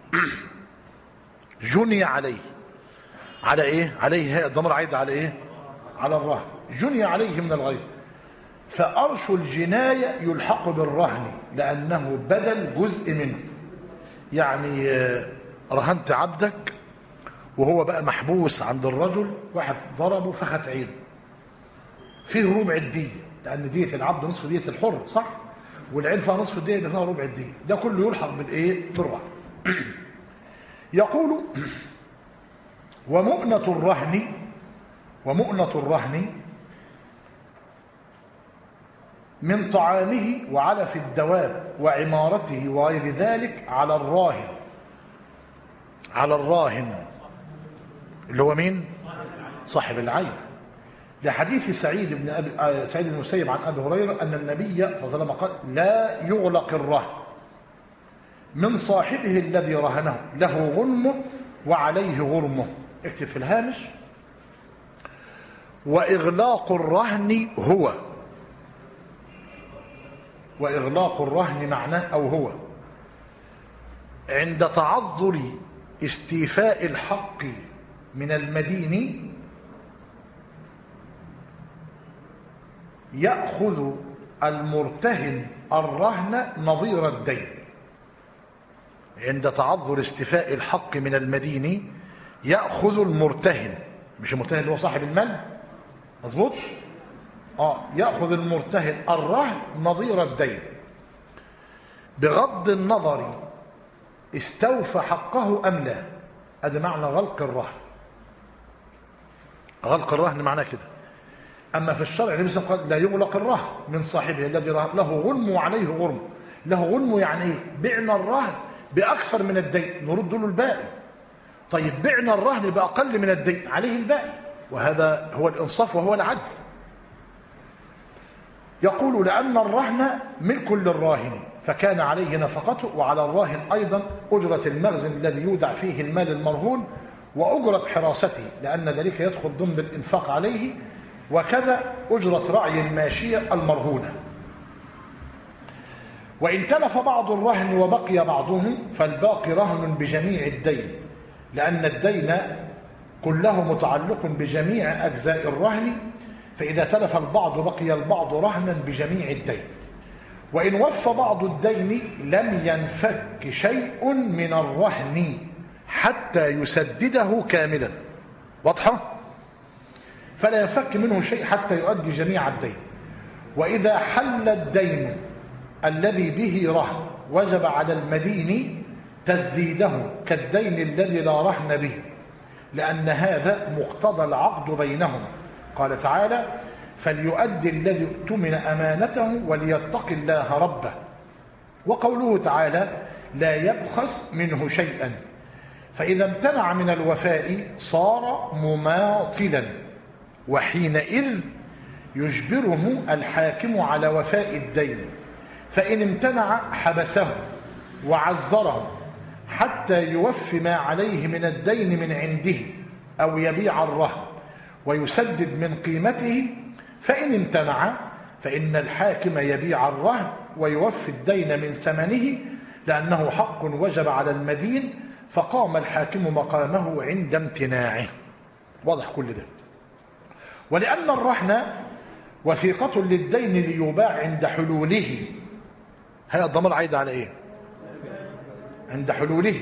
جني عليه على ايه؟ عليه الضمير عايد على ايه؟ على الرهن. جني عليه من الغير، فأرش الجناية يلحق بالرهن لأنه بدل جزء منه. يعني رهنت عبدك وهو بقى محبوس عند الرجل، واحد ضربه فخت عينه، فيه ربع الدية، لأن دية العبد نصف دية الحر، صح؟ والعين فيها نصف الدية، يبقى فيها ربع الدية. ده كله يلحق بالإيه؟ بالرهن. يقول ومؤنة الرهن، ومؤنة الرهن من طعامه وعلف الدواب وعمارته وغير ذلك على الراهن. على الراهن اللي هو مين؟ صاحب العين. لحديث سعيد بن أبي سعيد بن المسيب عن ابي هريره ان النبي صلى الله عليه وسلم قال لا يغلق الرهن من صاحبه الذي رهنه له غنمه وعليه غرمه. اكتب في الهامش. واغلاق الرهن هو، وإغلاق الرهن معناه أو هو عند تعذر استيفاء الحق من المدين يأخذ المرتهن الرهن نظير الدين. عند تعذر استيفاء الحق من المدين يأخذ المرتهن، مش المرتهن اللي هو صاحب المال، مظبوط؟ اه يأخذ المرتهن الرهن نظير الدين بغض النظر استوفى حقه أم لا. هذا معنى غلق الرهن. غلق الرهن معناه كده. أما في الشرع النبي صلى الله عليه وسلم قال لا يغلق الرهن من صاحبه الذي له غنم وعليه غرم. له غنم يعني ايه؟ بعنا الرهن بأكثر من الدين نرد له الباقي. طيب بعنا الرهن بأقل من الدين عليه الباقي، وهذا هو الإنصاف وهو العدل. يقول لأن الرهن ملك للراهن فكان عليه نفقته، وعلى الراهن أيضا أجرة المخزن الذي يودع فيه المال المرهون وأجرة حراسته، لأن ذلك يدخل ضمن الإنفاق عليه، وكذا أجرة رعي الماشية المرهونة. وإن تلف بعض الرهن وبقي بعضه فالباقي رهن بجميع الدين، لأن الدين كله متعلق بجميع أجزاء الرهن، فإذا تلف البعض بقي البعض رهنا بجميع الدين. وإن وفى بعض الدين لم ينفك شيء من الرهن حتى يسدده كاملا. واضحة؟ فلا ينفك منه شيء حتى يؤدي جميع الدين. وإذا حل الدين الذي به رهن وجب على المدين تسديده كالدين الذي لا رهن به، لأن هذا مقتضى العقد بينهم. قال تعالى فليؤدي الذي اؤتمن أمانته وليتق الله ربه. وقوله تعالى لا يبخس منه شيئا، فإذا امتنع من الوفاء صار مماطلا، وحينئذ يجبره الحاكم على وفاء الدين، فإن امتنع حبسه وعزره حتى يوفي ما عليه من الدين من عنده أو يبيع الرهن ويسدد من قيمته. فإن امتنع فإن الحاكم يبيع الرهن ويوفي الدين من ثمنه، لأنه حق وجب على المدين، فقام الحاكم مقامه عند امتناعه. واضح كل ده. ولأن الرهن وثيقة للدين ليباع عند حلوله. هذا الضمير عايد على ايه؟ عند حلوله،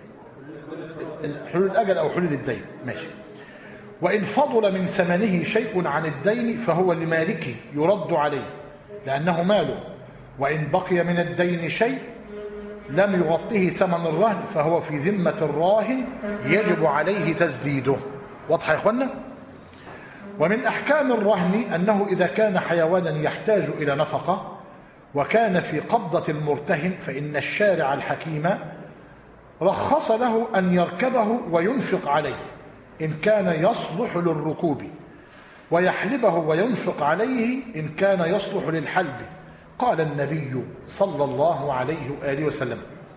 حلول الأجل أو حلول الدين، ماشي. وإن فضل من ثمنه شيء عن الدين فهو لمالكه يرد عليه لأنه ماله، وإن بقي من الدين شيء لم يغطيه ثمن الرهن فهو في ذمة الراهن يجب عليه تسديده. واضحة يا إخوانا؟ ومن أحكام الرهن أنه إذا كان حيوانا يحتاج إلى نفقة وكان في قبضة المرتهن فإن الشارع الحكيم رخص له أن يركبه وينفق عليه إن كان يصلح للركوب، ويحلبه وينفق عليه إن كان يصلح للحلب. قال النبي صلى الله عليه وآله وسلم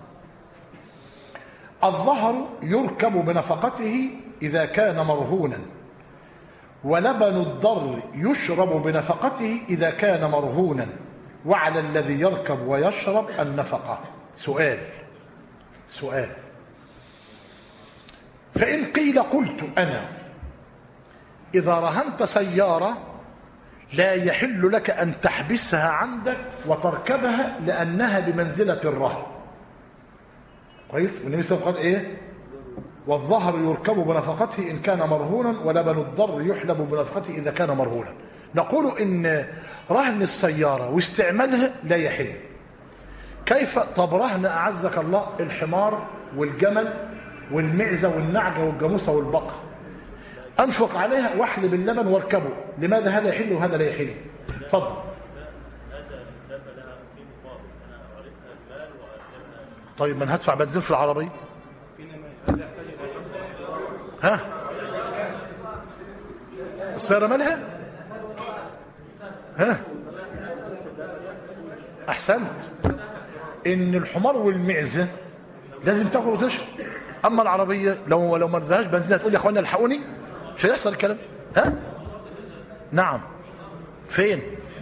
الظهر يركب بنفقته إذا كان مرهونا، ولبن الضر يشرب بنفقته إذا كان مرهونا، وعلى الذي يركب ويشرب النفقة. سؤال سؤال فإن قيل قلت أنا إذا رهنت سيارة لا يحل لك أن تحبسها عندك وتركبها لأنها بمنزلة الرهن. كويس؟ والنبي صلى الله عليه وسلم قال إيه؟ والظهر يركب بنفقته إن كان مرهونا، ولبن الضر يحلب بنفقته إذا كان مرهونا. نقول إن رهن السيارة واستعمالها لا يحل. كيف؟ طب رهن أعزك الله الحمار والجمل والمعزة والنعجة والجاموسة والبقر، أنفق عليها واحلب اللبن واركبه، لماذا هذا يحل وهذا لا يحل؟ اتفضل. طيب من هدفع بنزين في العربية؟ ها؟ السيارة مالها؟ ها؟ أحسنت. إن الحمار والمعزة لازم تاكل وتشرب، أما العربية لو لو ما ادهاش بنزين هتقول يا أخوانا الحقوني، مش هيحصل الكلام. ها؟ نعم. فين؟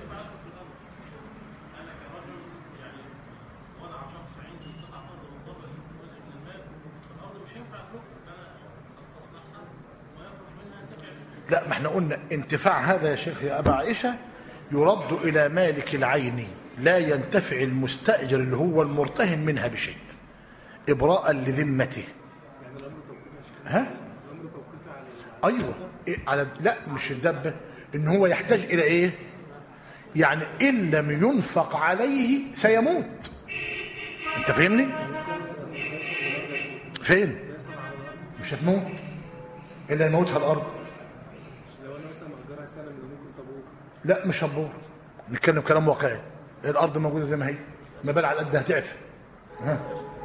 لا، ما احنا قلنا انتفاع هذا يا شيخ يا أبا عائشة يرد إلى مالك العين، لا ينتفع المستأجر اللي هو المرتهن منها بشيء. إبراء لذمته. ها؟ أيوة إيه على لا مش الدبة، إن هو يحتاج إلى إيه؟ يعني إن لم ينفق عليه سيموت. أنت فاهمني؟ فين؟ مش هتموت إلا يموتها الأرض. لا مش هتبور، نتكلم كلام واقعي. الأرض موجودة زي ما هي، ما بال على قدها تعرف. ها؟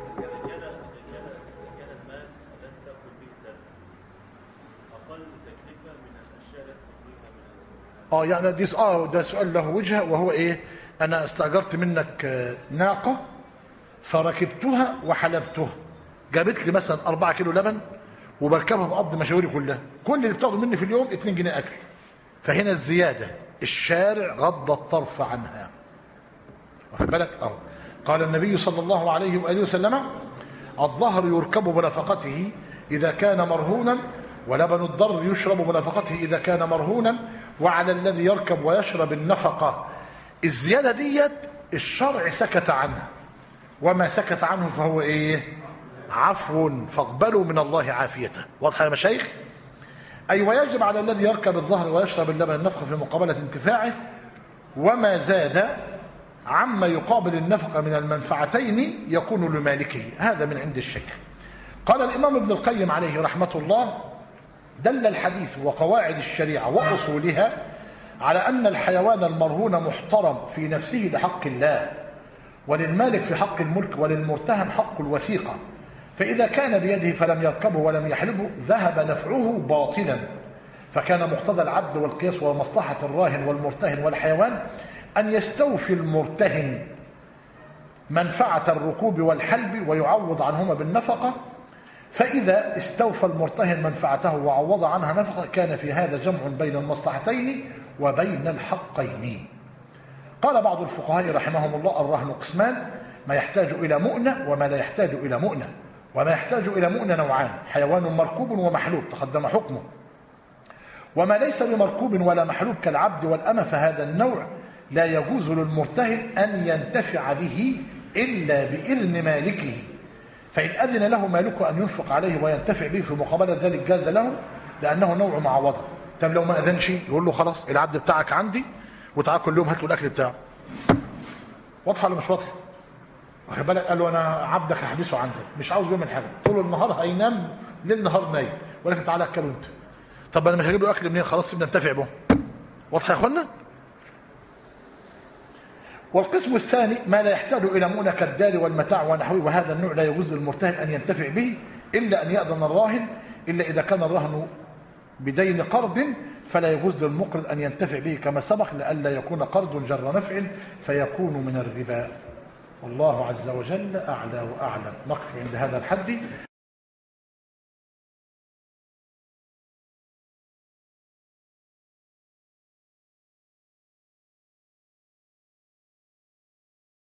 اه يعني دي اه ده سؤال له وجهه، وهو ايه؟ انا استاجرت منك ناقه فركبتها وحلبتها، جابت لي مثلا أربعة كيلو لبن وبركبها بقضي مشاويري كلها، كل اللي بتاخده مني في اليوم اتنين جنيه اكل. فهنا الزياده الشارع غض الطرف عنها. واخد بالك؟ اه قال النبي صلى الله عليه واله وسلم: الظهر يركب بنفقته اذا كان مرهونا، ولبن الضر يشرب بنفقته اذا كان مرهونا، وعلى الذي يركب ويشرب النفقه. الزياده ديت الشرع سكت عنها، وما سكت عنه فهو ايه؟ عفو، فاقبلوا من الله عافيته. واضحه يا مشايخ؟ اي ويجب على الذي يركب الظهر ويشرب اللبن النفقه في مقابله انتفاعه، وما زاد عما يقابل النفقه من المنفعتين يكون لمالكه. هذا من عند الشيخ. قال الامام ابن القيم عليه رحمه الله: دل الحديث وقواعد الشريعه واصولها على ان الحيوان المرهون محترم في نفسه لحق الله، وللمالك في حق الملك، وللمرتهن حق الوثيقه. فإذا كان بيده فلم يركبه ولم يحلبه ذهب نفعه باطلا. فكان مقتضى العدل والقياس ومصلحة الراهن والمرتهن والحيوان أن يستوفي المرتهن منفعة الركوب والحلب ويعوض عنهما بالنفقة. فإذا استوفى المرتهن منفعته وعوض عنها نفقة كان في هذا جمع بين المصلحتين وبين الحقين. قال بعض الفقهاء رحمهم الله: الرهن قسمان: ما يحتاج إلى مؤنة وما لا يحتاج إلى مؤنة. وما يحتاج إلى مؤنة نوعان: حيوان مركوب ومحلوب تقدم حكمه. وما ليس بمركوب ولا محلوب كالعبد والأمة فهذا النوع لا يجوز للمرتهن أن ينتفع به إلا بإذن مالكه، فإن أذن له مالكه أن ينفق عليه وينتفع به في مقابلة ذلك جاز له، لأنه نوع معوضة. طب لو ما أذنش يقول له: خلاص العبد بتاعك عندي وتعال كل يوم هات له الأكل بتاعه. واضحة ولا مش واضحة؟ واخد بالك؟ قال له: انا عبدك هحبسه عندك، مش عاوز يعمل حاجه، طول النهار هينام ليل نهار نايم، ولكن تعالى اكله انت. طب انا مش هجيب له اكل منين؟ خلاص سيبنا ننتفع به. واضحه يا اخوانا؟ والقسم الثاني ما لا يحتاج الى مؤنه كالدار والمتاع ونحوه، وهذا النوع لا يجوز للمرتهن ان ينتفع به الا ان ياذن الراهن، الا اذا كان الرهن بدين قرض فلا يجوز للمقرض ان ينتفع به كما سبق، لئلا يكون قرض جر نفع فيكون من الربا. والله عز وجل أعلى وأعلم. نقف عند هذا الحد.